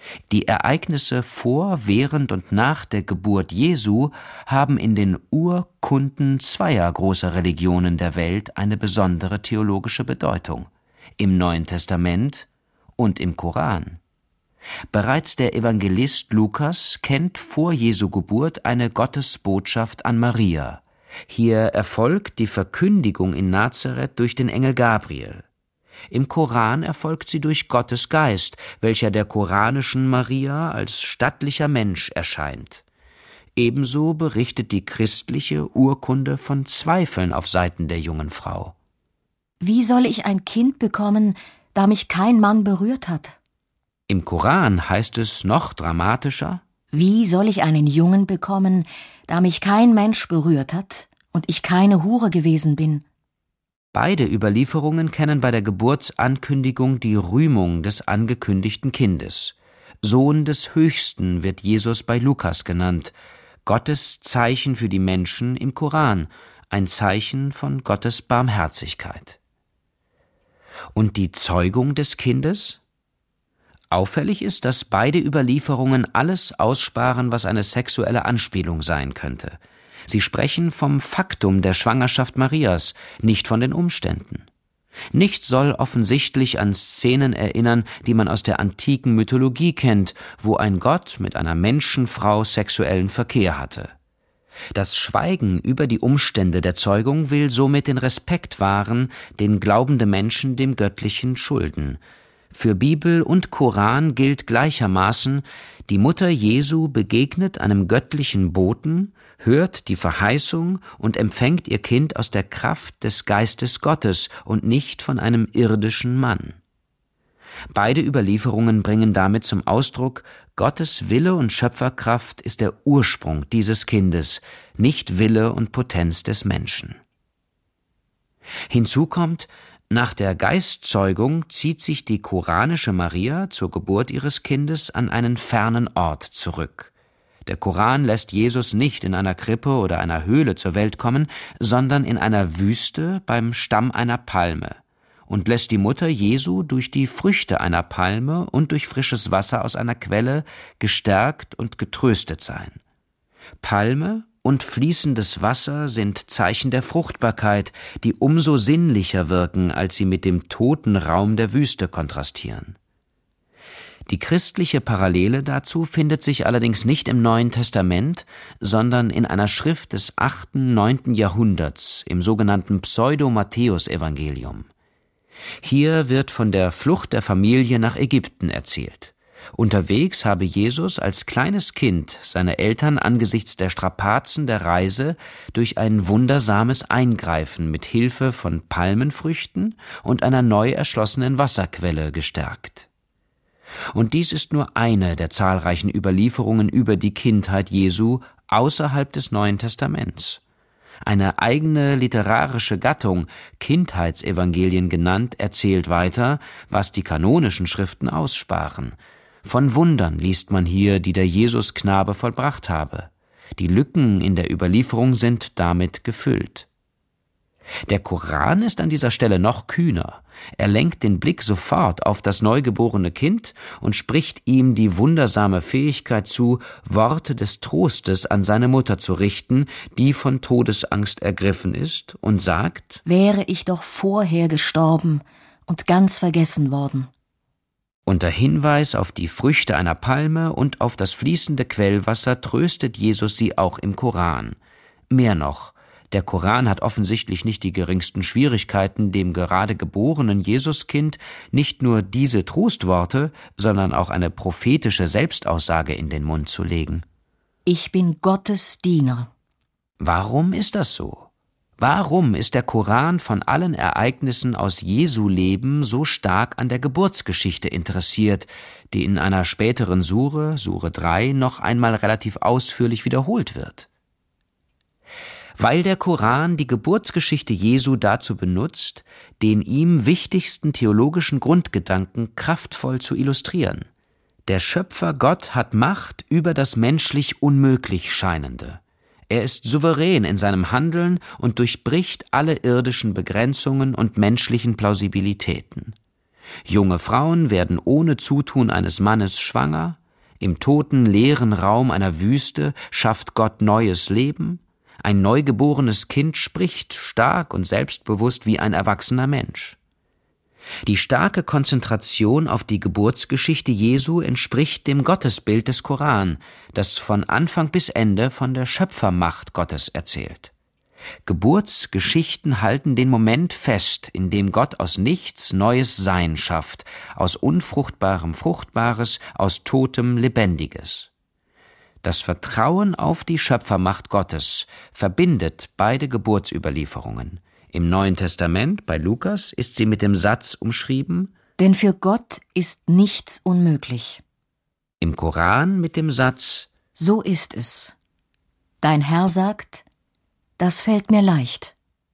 Die Ereignisse vor, während und nach der Geburt Jesu haben in den Urkunden zweier großer Religionen der Welt eine besondere theologische Bedeutung: im Neuen Testament und im Koran. Bereits der Evangelist Lukas kennt vor Jesu Geburt eine Gottesbotschaft an Maria. Hier erfolgt die Verkündigung in Nazareth durch den Engel Gabriel. Im Koran erfolgt sie durch Gottes Geist, welcher der koranischen Maria als stattlicher Mensch erscheint. Ebenso berichtet die christliche Urkunde von Zweifeln auf Seiten der jungen Frau. Wie soll ich ein Kind bekommen, da mich kein Mann berührt hat? Im Koran heißt es noch dramatischer: Wie soll ich einen Jungen bekommen, da mich kein Mensch berührt hat und ich keine Hure gewesen bin? Beide Überlieferungen kennen bei der Geburtsankündigung die Rühmung des angekündigten Kindes. Sohn des Höchsten wird Jesus bei Lukas genannt, Gottes Zeichen für die Menschen im Koran, ein Zeichen von Gottes Barmherzigkeit. Und die Zeugung des Kindes? Auffällig ist, dass beide Überlieferungen alles aussparen, was eine sexuelle Anspielung sein könnte. Sie sprechen vom Faktum der Schwangerschaft Marias, nicht von den Umständen. Nichts soll offensichtlich an Szenen erinnern, die man aus der antiken Mythologie kennt, wo ein Gott mit einer Menschenfrau sexuellen Verkehr hatte. Das Schweigen über die Umstände der Zeugung will somit den Respekt wahren, den glaubende Menschen dem Göttlichen schulden. Für Bibel und Koran gilt gleichermaßen: Die Mutter Jesu begegnet einem göttlichen Boten, hört die Verheißung und empfängt ihr Kind aus der Kraft des Geistes Gottes und nicht von einem irdischen Mann. Beide Überlieferungen bringen damit zum Ausdruck: Gottes Wille und Schöpferkraft ist der Ursprung dieses Kindes, nicht Wille und Potenz des Menschen. Hinzu kommt: Nach der Geistzeugung zieht sich die koranische Maria zur Geburt ihres Kindes an einen fernen Ort zurück. Der Koran lässt Jesus nicht in einer Krippe oder einer Höhle zur Welt kommen, sondern in einer Wüste beim Stamm einer Palme, und lässt die Mutter Jesu durch die Früchte einer Palme und durch frisches Wasser aus einer Quelle gestärkt und getröstet sein. Palme und fließendes Wasser sind Zeichen der Fruchtbarkeit, die umso sinnlicher wirken, als sie mit dem toten Raum der Wüste kontrastieren. Die christliche Parallele dazu findet sich allerdings nicht im Neuen Testament, sondern in einer Schrift des 8. / 9. Jahrhunderts, im sogenannten Pseudo-Matthäus-Evangelium. Hier wird von der Flucht der Familie nach Ägypten erzählt. Unterwegs habe Jesus als kleines Kind seine Eltern angesichts der Strapazen der Reise durch ein wundersames Eingreifen mit Hilfe von Palmenfrüchten und einer neu erschlossenen Wasserquelle gestärkt. Und dies ist nur eine der zahlreichen Überlieferungen über die Kindheit Jesu außerhalb des Neuen Testaments. Eine eigene literarische Gattung, Kindheitsevangelien genannt, erzählt weiter, was die kanonischen Schriften aussparen. Von Wundern liest man hier, die der Jesusknabe vollbracht habe. Die Lücken in der Überlieferung sind damit gefüllt. Der Koran ist an dieser Stelle noch kühner. Er lenkt den Blick sofort auf das neugeborene Kind und spricht ihm die wundersame Fähigkeit zu, Worte des Trostes an seine Mutter zu richten, die von Todesangst ergriffen ist, und sagt: Wäre ich doch vorher gestorben und ganz vergessen worden. Unter Hinweis auf die Früchte einer Palme und auf das fließende Quellwasser tröstet Jesus sie auch im Koran. Mehr noch: Der Koran hat offensichtlich nicht die geringsten Schwierigkeiten, dem gerade geborenen Jesuskind nicht nur diese Trostworte, sondern auch eine prophetische Selbstaussage in den Mund zu legen. Ich bin Gottes Diener. Warum ist das so? Warum ist der Koran von allen Ereignissen aus Jesu Leben so stark an der Geburtsgeschichte interessiert, die in einer späteren Sure, Sure 3, noch einmal relativ ausführlich wiederholt wird? Weil der Koran die Geburtsgeschichte Jesu dazu benutzt, den ihm wichtigsten theologischen Grundgedanken kraftvoll zu illustrieren. Der Schöpfer Gott hat Macht über das menschlich unmöglich Scheinende. Er ist souverän in seinem Handeln und durchbricht alle irdischen Begrenzungen und menschlichen Plausibilitäten. Junge Frauen werden ohne Zutun eines Mannes schwanger, im toten, leeren Raum einer Wüste schafft Gott neues Leben, ein neugeborenes Kind spricht stark und selbstbewusst wie ein erwachsener Mensch. Die starke Konzentration auf die Geburtsgeschichte Jesu entspricht dem Gottesbild des Koran, das von Anfang bis Ende von der Schöpfermacht Gottes erzählt. Geburtsgeschichten halten den Moment fest, in dem Gott aus nichts neues Sein schafft, aus Unfruchtbarem Fruchtbares, aus Totem Lebendiges. Das Vertrauen auf die Schöpfermacht Gottes verbindet beide Geburtsüberlieferungen. Im Neuen Testament, bei Lukas, ist sie mit dem Satz umschrieben: Denn für Gott ist nichts unmöglich. Im Koran mit dem Satz: So ist es. Dein Herr sagt: Das fällt mir leicht.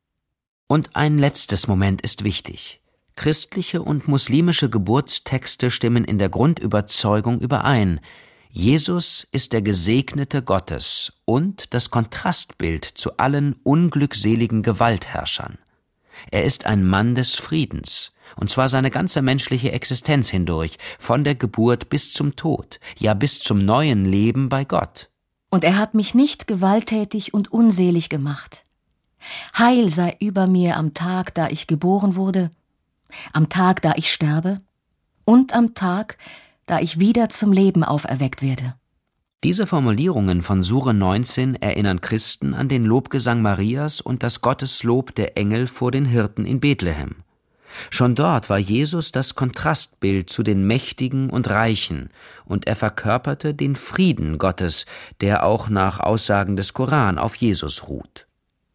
Und ein letztes Moment ist wichtig. Christliche und muslimische Geburtstexte stimmen in der Grundüberzeugung überein. Jesus ist der Gesegnete Gottes und das Kontrastbild zu allen unglückseligen Gewaltherrschern. Er ist ein Mann des Friedens, und zwar seine ganze menschliche Existenz hindurch, von der Geburt bis zum Tod, ja bis zum neuen Leben bei Gott. Und er hat mich nicht gewalttätig und unselig gemacht. Heil sei über mir am Tag, da ich geboren wurde, am Tag, da ich sterbe und am Tag, da ich wieder zum Leben auferweckt werde. Diese Formulierungen von Sure 19 erinnern Christen an den Lobgesang Marias und das Gotteslob der Engel vor den Hirten in Bethlehem. Schon dort war Jesus das Kontrastbild zu den Mächtigen und Reichen, und er verkörperte den Frieden Gottes, der auch nach Aussagen des Koran auf Jesus ruht.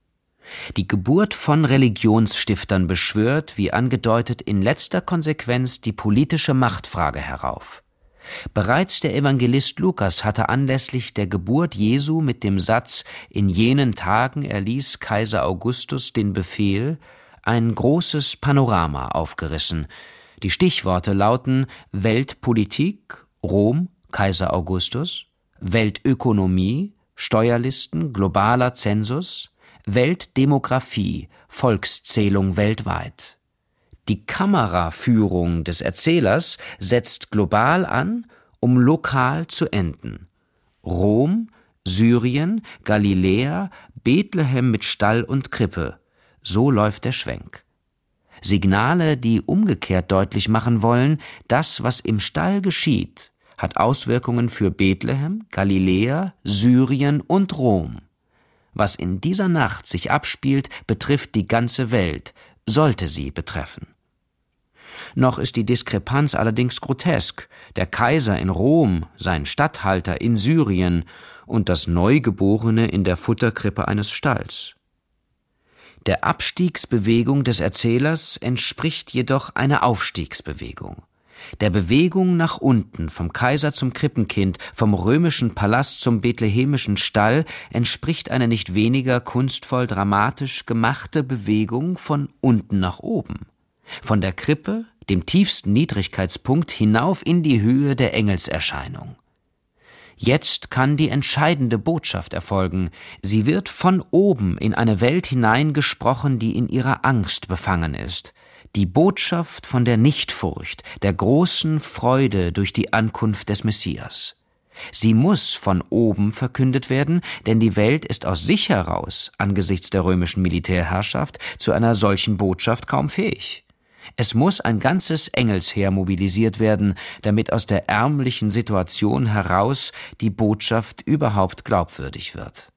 Die Geburt von Religionsstiftern beschwört, wie angedeutet, in letzter Konsequenz die politische Machtfrage herauf. Bereits der Evangelist Lukas hatte anlässlich der Geburt Jesu mit dem Satz »In jenen Tagen erließ Kaiser Augustus den Befehl« ein großes Panorama aufgerissen. Die Stichworte lauten Weltpolitik, Rom, Kaiser Augustus, Weltökonomie, Steuerlisten, globaler Zensus, Weltdemographie, Volkszählung weltweit. Die Kameraführung des Erzählers setzt global an, um lokal zu enden. Rom, Syrien, Galiläa, Bethlehem mit Stall und Krippe. So läuft der Schwenk. Signale, die umgekehrt deutlich machen wollen, das, was im Stall geschieht, hat Auswirkungen für Bethlehem, Galiläa, Syrien und Rom. Was in dieser Nacht sich abspielt, betrifft die ganze Welt, sollte sie betreffen. Noch ist die Diskrepanz allerdings grotesk. Der Kaiser in Rom, sein Statthalter in Syrien und das Neugeborene in der Futterkrippe eines Stalls. Der Abstiegsbewegung des Erzählers entspricht jedoch eine Aufstiegsbewegung. Der Bewegung nach unten, vom Kaiser zum Krippenkind, vom römischen Palast zum bethlehemischen Stall, entspricht eine nicht weniger kunstvoll dramatisch gemachte Bewegung von unten nach oben. Von der Krippe, dem tiefsten Niedrigkeitspunkt, hinauf in die Höhe der Engelserscheinung. Jetzt kann die entscheidende Botschaft erfolgen. Sie wird von oben in eine Welt hineingesprochen, die in ihrer Angst befangen ist. Die Botschaft von der Nichtfurcht, der großen Freude durch die Ankunft des Messias. Sie muss von oben verkündet werden, denn die Welt ist aus sich heraus, angesichts der römischen Militärherrschaft, zu einer solchen Botschaft kaum fähig. Es muss ein ganzes Engelsheer mobilisiert werden, damit aus der ärmlichen Situation heraus die Botschaft überhaupt glaubwürdig wird.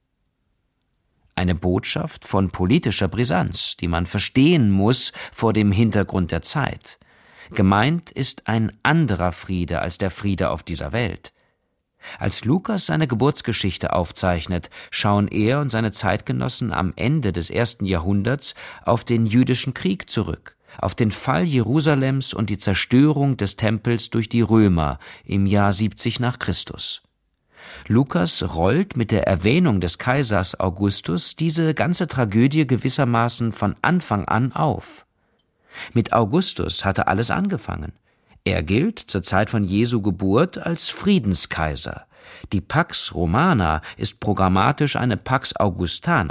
Eine Botschaft von politischer Brisanz, die man verstehen muss vor dem Hintergrund der Zeit. Gemeint ist ein anderer Friede als der Friede auf dieser Welt. Als Lukas seine Geburtsgeschichte aufzeichnet, schauen er und seine Zeitgenossen am Ende des 1. Jahrhunderts auf den jüdischen Krieg zurück, auf den Fall Jerusalems und die Zerstörung des Tempels durch die Römer im Jahr 70 nach Christus. Lukas rollt mit der Erwähnung des Kaisers Augustus diese ganze Tragödie gewissermaßen von Anfang an auf. Mit Augustus hatte alles angefangen. Er gilt zur Zeit von Jesu Geburt als Friedenskaiser. Die Pax Romana ist programmatisch eine Pax Augustana.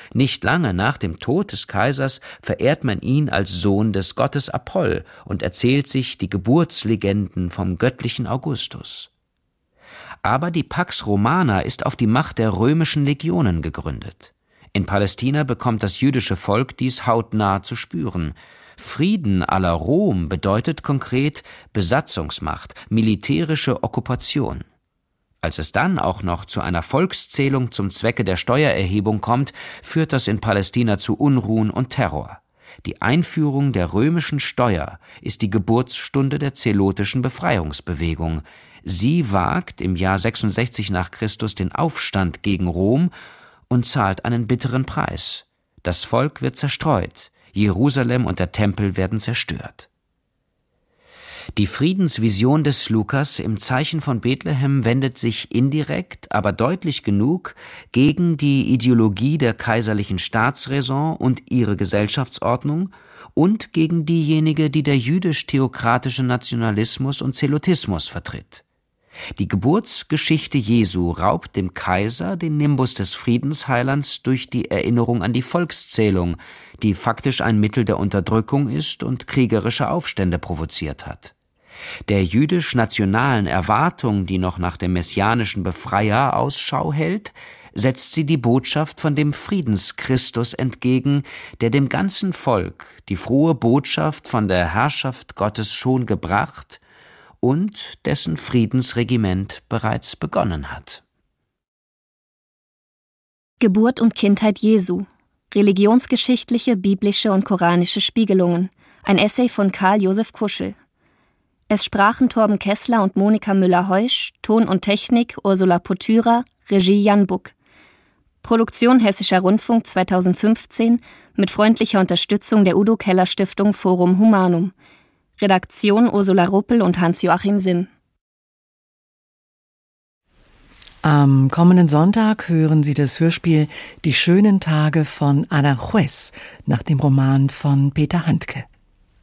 Nicht lange nach dem Tod des Kaisers verehrt man ihn als Sohn des Gottes Apoll und erzählt sich die Geburtslegenden vom göttlichen Augustus. Aber die Pax Romana ist auf die Macht der römischen Legionen gegründet. In Palästina bekommt das jüdische Volk dies hautnah zu spüren. Frieden à la Rom bedeutet konkret Besatzungsmacht, militärische Okkupation. Als es dann auch noch zu einer Volkszählung zum Zwecke der Steuererhebung kommt, führt das in Palästina zu Unruhen und Terror. Die Einführung der römischen Steuer ist die Geburtsstunde der zelotischen Befreiungsbewegung. Sie wagt im Jahr 66 nach Christus den Aufstand gegen Rom und zahlt einen bitteren Preis. Das Volk wird zerstreut, Jerusalem und der Tempel werden zerstört. Die Friedensvision des Lukas im Zeichen von Bethlehem wendet sich indirekt, aber deutlich genug gegen die Ideologie der kaiserlichen Staatsräson und ihre Gesellschaftsordnung und gegen diejenige, die der jüdisch-theokratische Nationalismus und Zelotismus vertritt. Die Geburtsgeschichte Jesu raubt dem Kaiser den Nimbus des Friedensheilands durch die Erinnerung an die Volkszählung, die faktisch ein Mittel der Unterdrückung ist und kriegerische Aufstände provoziert hat. Der jüdisch-nationalen Erwartung, die noch nach dem messianischen Befreier Ausschau hält, setzt sie die Botschaft von dem Friedenschristus entgegen, der dem ganzen Volk die frohe Botschaft von der Herrschaft Gottes schon gebracht und dessen Friedensregiment bereits begonnen hat. Geburt und Kindheit Jesu. Religionsgeschichtliche, biblische und koranische Spiegelungen. Ein Essay von Karl Josef Kuschel. Es sprachen Torben Kessler und Monika Müller-Heusch, Ton und Technik Ursula Potüra, Regie Jan Buck. Produktion Hessischer Rundfunk 2015 mit freundlicher Unterstützung der Udo Keller Stiftung Forum Humanum. Redaktion Ursula Ruppel und Hans-Joachim Simm. Am kommenden Sonntag hören Sie das Hörspiel Die schönen Tage von Aranjuez nach dem Roman von Peter Handke.